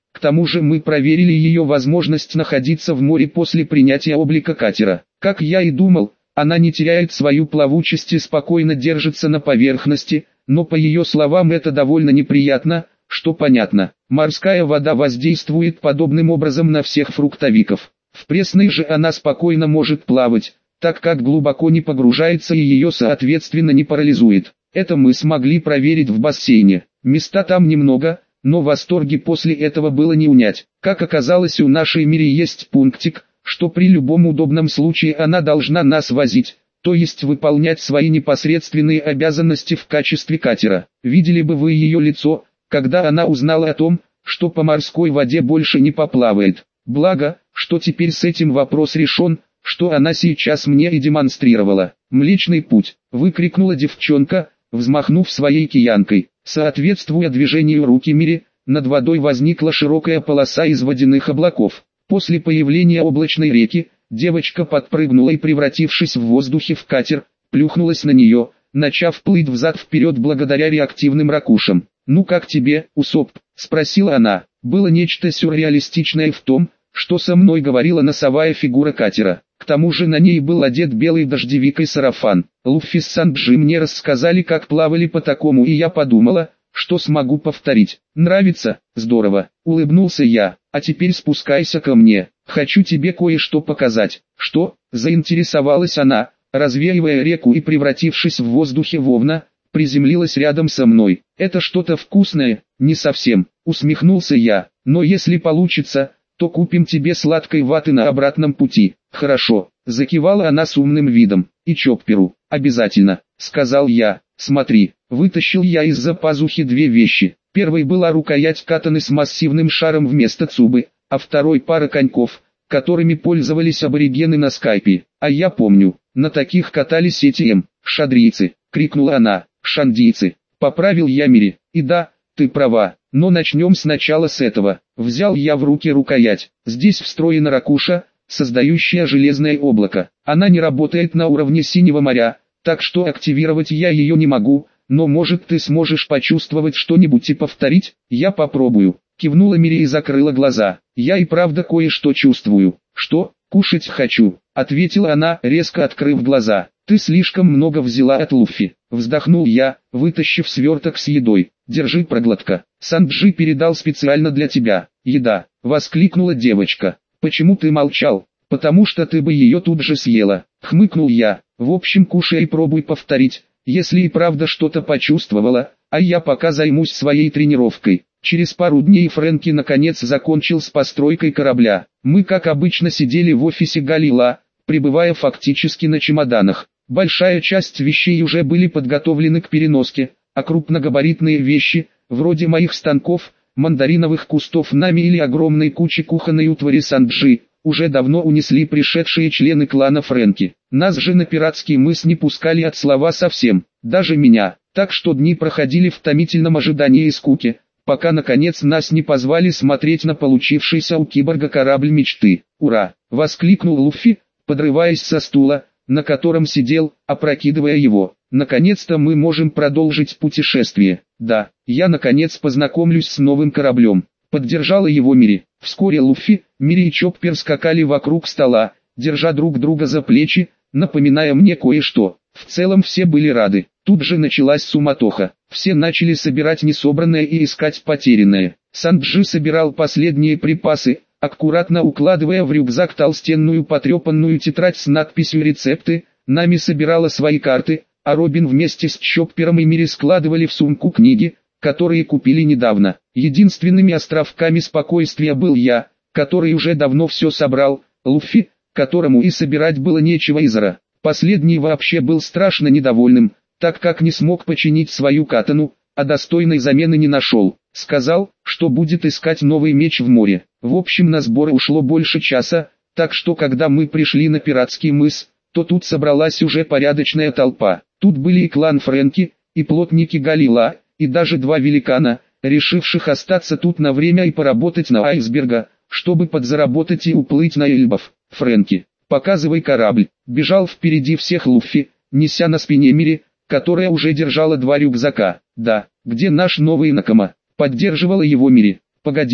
К тому же мы проверили ее возможность находиться в море после принятия облика катера. Как я и думал, она не теряет свою плавучесть и спокойно держится на поверхности, но по ее словам это довольно неприятно, что понятно. Морская вода воздействует подобным образом на всех фруктовиков. В пресной же она спокойно может плавать, так как глубоко не погружается и ее соответственно не парализует. Это мы смогли проверить в бассейне. Места там немного, но восторги после этого было не унять. Как оказалось, у нашей Мири есть пунктик, что при любом удобном случае она должна нас возить, то есть выполнять свои непосредственные обязанности в качестве катера. Видели бы вы ее лицо, когда она узнала о том, что по морской воде больше не поплавает. Благо, что теперь с этим вопрос решен, что она сейчас мне и демонстрировала. «Млечный путь!» — выкрикнула девчонка, взмахнув своей киянкой. Соответствуя движению руки Мири, над водой возникла широкая полоса из водяных облаков. После появления облачной реки, девочка подпрыгнула и, превратившись в воздухе в катер, плюхнулась на нее, начав плыть взад-вперед благодаря реактивным ракушам. «Ну как тебе, Усоп?» — спросила она. Было нечто сюрреалистичное в том, что со мной говорила носовая фигура катера. К тому же на ней был одет белый дождевик и сарафан. Луффи с Санджи мне рассказали, как плавали по такому, и я подумала, что смогу повторить. «Нравится? Здорово!» — улыбнулся я. «А теперь спускайся ко мне. Хочу тебе кое-что показать». «Что?» — заинтересовалась она, развеивая реку и, превратившись в воздухе вовна, приземлилась рядом со мной. «Это что-то вкусное?» «Не совсем», — усмехнулся я. «Но если получится, то купим тебе сладкой ваты на обратном пути». «Хорошо», — закивала она с умным видом. «И Чопперу, обязательно», — сказал я. «Смотри». Вытащил я из-за пазухи две вещи. Первой была рукоять катаны с массивным шаром вместо цубы, а второй пара коньков, которыми пользовались аборигены на скайпе. «А я помню, на таких катались эти м, шадрийцы», — крикнула она. «Шандийцы», — поправил я Мири. «И да, ты права, но начнем сначала с этого». Взял я в руки рукоять. Здесь встроена ракуша, создающая железное облако. Она не работает на уровне Синего моря, так что активировать я ее не могу, но может ты сможешь почувствовать что-нибудь и повторить? Я попробую. Кивнула Мири и закрыла глаза. Я и правда кое-что чувствую. Что? Кушать хочу, ответила она, резко открыв глаза. Ты слишком много взяла от Луффи. Вздохнул я, вытащив сверток с едой. Держи, проглотка. Санджи передал специально для тебя. Еда, воскликнула девочка. Почему ты молчал? Потому что ты бы ее тут же съела. Хмыкнул я. В общем, кушай и пробуй повторить, если и правда что-то почувствовала, а я пока займусь своей тренировкой. Через пару дней Фрэнки наконец закончил с постройкой корабля. Мы, как обычно, сидели в офисе Галила, пребывая фактически на чемоданах. Большая часть вещей уже были подготовлены к переноске, а крупногабаритные вещи, вроде моих станков, мандариновых кустов нами или огромной кучи кухонной утвари Санджи, уже давно унесли пришедшие члены клана Фрэнки. Нас же на пиратский мыс не пускали от слова совсем, даже меня, так что дни проходили в томительном ожидании и скуке, пока наконец нас не позвали смотреть на получившийся у киборга корабль мечты. «Ура!» — воскликнул Луффи, подрываясь со стула, на котором сидел, опрокидывая его. «Наконец-то мы можем продолжить путешествие. Да, я наконец познакомлюсь с новым кораблем». Поддержала его Мири. Вскоре Луффи, Мири и Чоппер скакали вокруг стола, держа друг друга за плечи, напоминая мне кое-что. В целом все были рады. Тут же началась суматоха. Все начали собирать несобранное и искать потерянное. Санджи собирал последние припасы, аккуратно укладывая в рюкзак толстенную потрепанную тетрадь с надписью «Рецепты», Нами собирала свои карты, а Робин вместе с Чоппером и Мири складывали в сумку книги, которые купили недавно. Единственными островками спокойствия был я, который уже давно все собрал, Луффи, которому и собирать было нечего из-за. Последний вообще был страшно недовольным, так как не смог починить свою катану, а достойной замены не нашел. Сказал, что будет искать новый меч в море. В общем, на сборы ушло больше часа, так что когда мы пришли на пиратский мыс, то тут собралась уже порядочная толпа. Тут были и клан Фрэнки, и плотники Галила, и даже два великана, решивших остаться тут на время и поработать на айсберга, чтобы подзаработать и уплыть на Эльбов. «Фрэнки, показывай корабль», — бежал впереди всех Луффи, неся на спине Мири, которая уже держала два рюкзака. «Да, где наш новый Накама?» — поддерживала его Мири. «Погоди,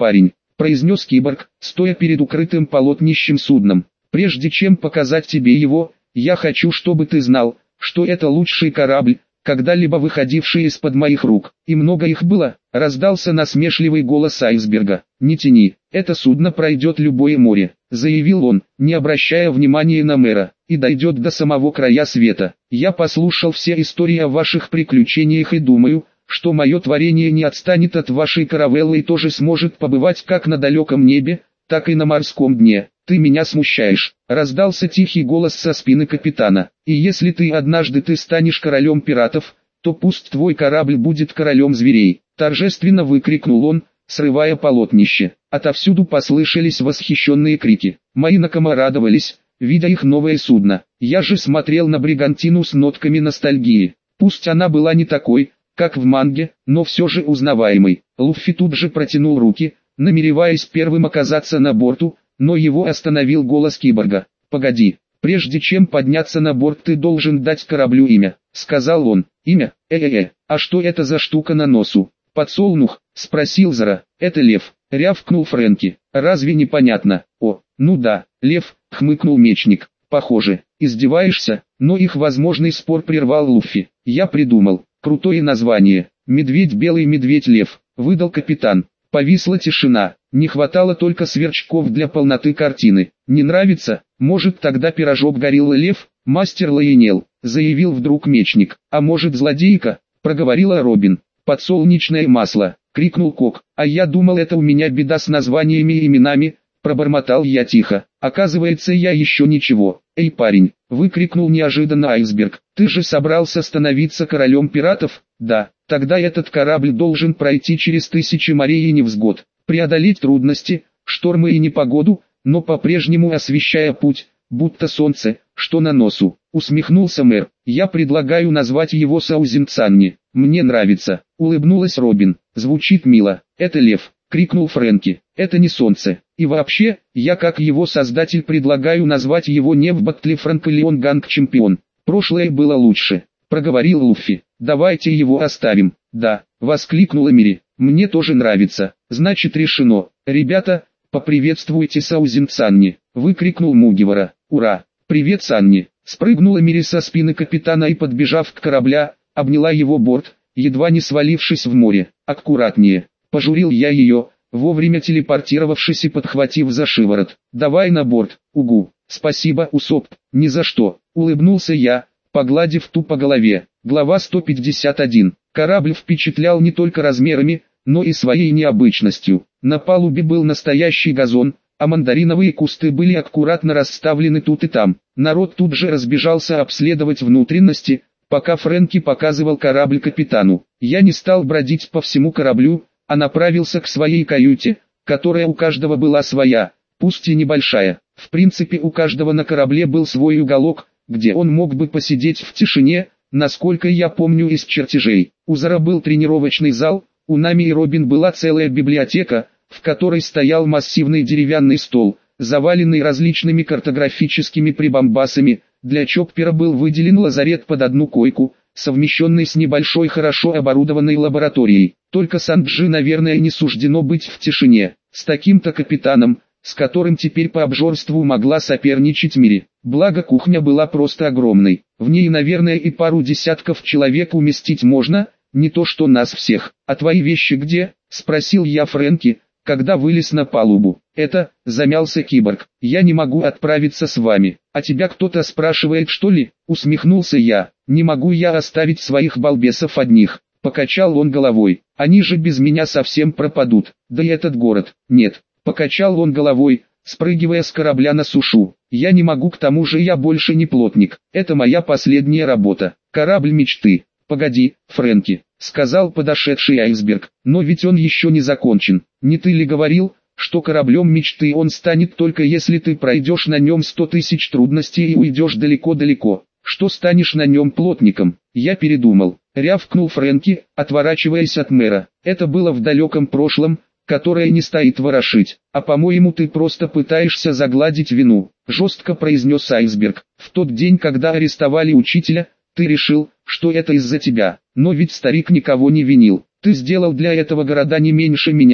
парень», — произнес киборг, стоя перед укрытым полотнищем судном. «Прежде чем показать тебе его, я хочу, чтобы ты знал, что это лучший корабль, когда-либо выходивший из-под моих рук. И много их было», — раздался насмешливый голос айсберга. «Не тяни, это судно пройдет любое море», — заявил он, не обращая внимания на мэра, «и дойдет до самого края света. Я послушал все истории о ваших приключениях и думаю, что мое творение не отстанет от вашей каравеллы и тоже сможет побывать как на далеком небе, так и на морском дне. Ты меня смущаешь», — раздался тихий голос со спины капитана. «И если ты однажды ты станешь королем пиратов, то пусть твой корабль будет королем зверей», — торжественно выкрикнул он, срывая полотнище. Отовсюду послышались восхищенные крики. Мои накома радовались, видя их новое судно. Я же смотрел на бригантину с нотками ностальгии. Пусть она была не такой, как в манге, но все же узнаваемой. Луффи тут же протянул руки, намереваясь первым оказаться на борту, но его остановил голос киборга. «Погоди, прежде чем подняться на борт ты должен дать кораблю имя», — сказал он. «Имя? Э-э-э, а что это за штука на носу?» «Подсолнух?» — спросил Зара. «Это лев», — рявкнул Фрэнки. «Разве не понятно?» «О, ну да, лев», — хмыкнул мечник. «Похоже, издеваешься?» Но их возможный спор прервал Луффи. «Я придумал. Крутое название. Медведь белый медведь лев», — выдал капитан. Повисла тишина. Не хватало только сверчков для полноты картины. «Не нравится? Может тогда пирожок горилла лев?» «Мастер Лайенел», — заявил вдруг мечник. «А может злодейка?» — проговорила Робин. «Подсолнечное масло», — крикнул Кок. «А я думал, это у меня беда с названиями и именами», — пробормотал я тихо. «Оказывается, я еще ничего». «Эй, парень!» — выкрикнул неожиданно айсберг. «Ты же собрался становиться королем пиратов?» «Да, тогда этот корабль должен пройти через тысячи морей и невзгод, преодолеть трудности, штормы и непогоду, но по-прежнему освещая путь, будто солнце, что на носу», — усмехнулся мэр. «Я предлагаю назвать его Саузенцанни». «Мне нравится», — улыбнулась Робин. «Звучит мило». «Это лев», — крикнул Фрэнки. «Это не солнце. И вообще, я как его создатель предлагаю назвать его Невбаттли Франколеон Ганг Чемпион. Прошлое было лучше», — проговорил Луффи. «Давайте его оставим». «Да», — воскликнула Мири. «Мне тоже нравится». «Значит решено. Ребята, поприветствуйте Саузенцанни», — выкрикнул Мугивара. «Ура! Привет, Санни!» Спрыгнула Мири со спины капитана и, подбежав к корабля, обняла его борт, едва не свалившись в море. «Аккуратнее!» — пожурил я ее, вовремя телепортировавшись и подхватив за шиворот. «Давай на борт, угу!» «Спасибо, Усоп!» «Ни за что!» — улыбнулся я, погладив ту по голове. Глава сто пятьдесят один. Корабль впечатлял не только размерами, но и своей необычностью. На палубе был настоящий газон, а мандариновые кусты были аккуратно расставлены тут и там. Народ тут же разбежался обследовать внутренности, пока Фрэнки показывал корабль капитану. Я не стал бродить по всему кораблю, а направился к своей каюте, которая у каждого была своя, пусть и небольшая. В принципе, у каждого на корабле был свой уголок, где он мог бы посидеть в тишине, насколько я помню из чертежей. У Зара был тренировочный зал, у Нами и Робин была целая библиотека, в которой стоял массивный деревянный стол, заваленный различными картографическими прибамбасами. Для Чоппера был выделен лазарет под одну койку, совмещенный с небольшой хорошо оборудованной лабораторией. Только Санджи, наверное, не суждено быть в тишине. С таким-то капитаном, с которым теперь по обжорству могла соперничать Мири. Благо кухня была просто огромной. В ней, наверное, и пару десятков человек уместить можно, не то что нас всех. «А твои вещи где?» — спросил я Фрэнки, когда вылез на палубу. «Это», — замялся киборг, — «я не могу отправиться с вами». «А тебя кто-то спрашивает, что ли?» — усмехнулся я. «Не могу я оставить своих балбесов одних», — покачал он головой. «Они же без меня совсем пропадут. Да и этот город, нет». Покачал он головой, спрыгивая с корабля на сушу. «Я не могу, к тому же я больше не плотник. Это моя последняя работа. Корабль мечты». «Погоди, Фрэнки», — сказал подошедший айсберг, — «но ведь он еще не закончен. Не ты ли говорил, что кораблем мечты он станет только если ты пройдешь на нем сто тысяч трудностей и уйдешь далеко-далеко? Что станешь на нем плотником?» «Я передумал», — рявкнул Фрэнки, отворачиваясь от мэра. «Это было в далеком прошлом, которое не стоит ворошить. А по-моему, ты просто пытаешься загладить вину», — жестко произнес айсберг. «В тот день, когда арестовали учителя, ты решил, что это из-за тебя. Но ведь старик никого не винил. Ты сделал для этого города не меньше меня,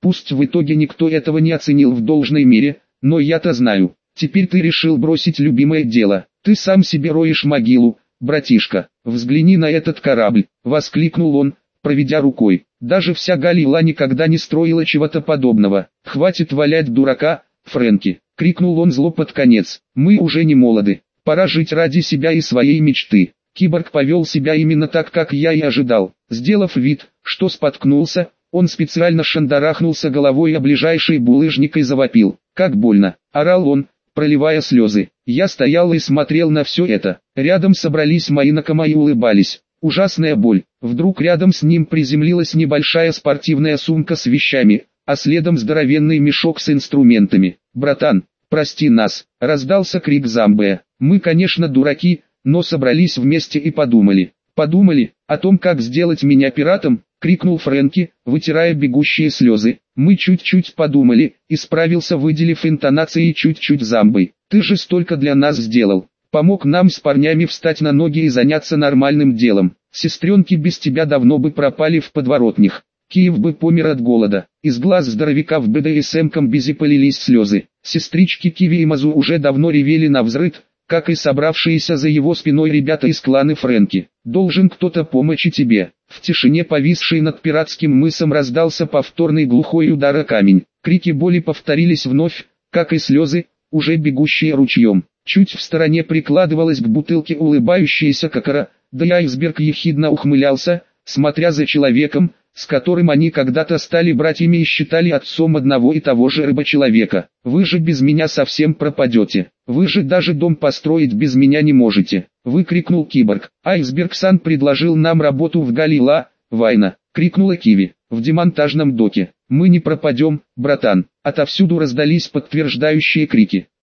Пусть в итоге никто этого не оценил в должной мере, но я-то знаю. Теперь ты решил бросить любимое дело. Ты сам себе роешь могилу, братишка. Взгляни на этот корабль, воскликнул он, проведя рукой. Даже вся Галила никогда не строила чего-то подобного. Хватит валять дурака, Фрэнки, крикнул он зло под конец. Мы уже не молоды. Пора жить ради себя и своей мечты. Киборг повел себя именно так, как я и ожидал. Сделав вид, что споткнулся, он специально шандарахнулся головой о ближайший булыжник и завопил. Как больно, орал он, проливая слезы. Я стоял и смотрел на все это. Рядом собрались мои накома и улыбались. Ужасная боль. Вдруг рядом с ним приземлилась небольшая спортивная сумка с вещами, а следом здоровенный мешок с инструментами. «Братан, прости нас», — раздался крик Замбея. «Мы, конечно, дураки, но собрались вместе и подумали». «Подумали? О том, как сделать меня пиратом?» — крикнул Фрэнки, вытирая бегущие слезы. «Мы чуть-чуть подумали», — исправился, выделив интонацией чуть-чуть Замбой. «Ты же столько для нас сделал. Помог нам с парнями встать на ноги и заняться нормальным делом. Сестренки без тебя давно бы пропали в подворотнях. Киев бы помер от голода». Из глаз здоровяка в бэ дэ эс эм-комбезе полились слезы. Сестрички Киви и Мазу уже давно ревели навзрыд, как и собравшиеся за его спиной ребята из клана Фрэнки. «Должен кто-то помочь и тебе». В тишине, повисшей над пиратским мысом, раздался повторный глухой удар о камень. Крики боли повторились вновь, как и слезы, уже бегущие ручьем. Чуть в стороне прикладывалась к бутылке улыбающаяся Кокора, да и айсберг ехидно ухмылялся, смотря за человеком, с которым они когда-то стали братьями и считали отцом одного и того же рыбочеловека. «Вы же без меня совсем пропадете. Вы же даже дом построить без меня не можете», — выкрикнул Киборг. «Айсберг-сан предложил нам работу в Галила, Вайна», — крикнула Киви. «В демонтажном доке. Мы не пропадем, братан». Отовсюду раздались подтверждающие крики.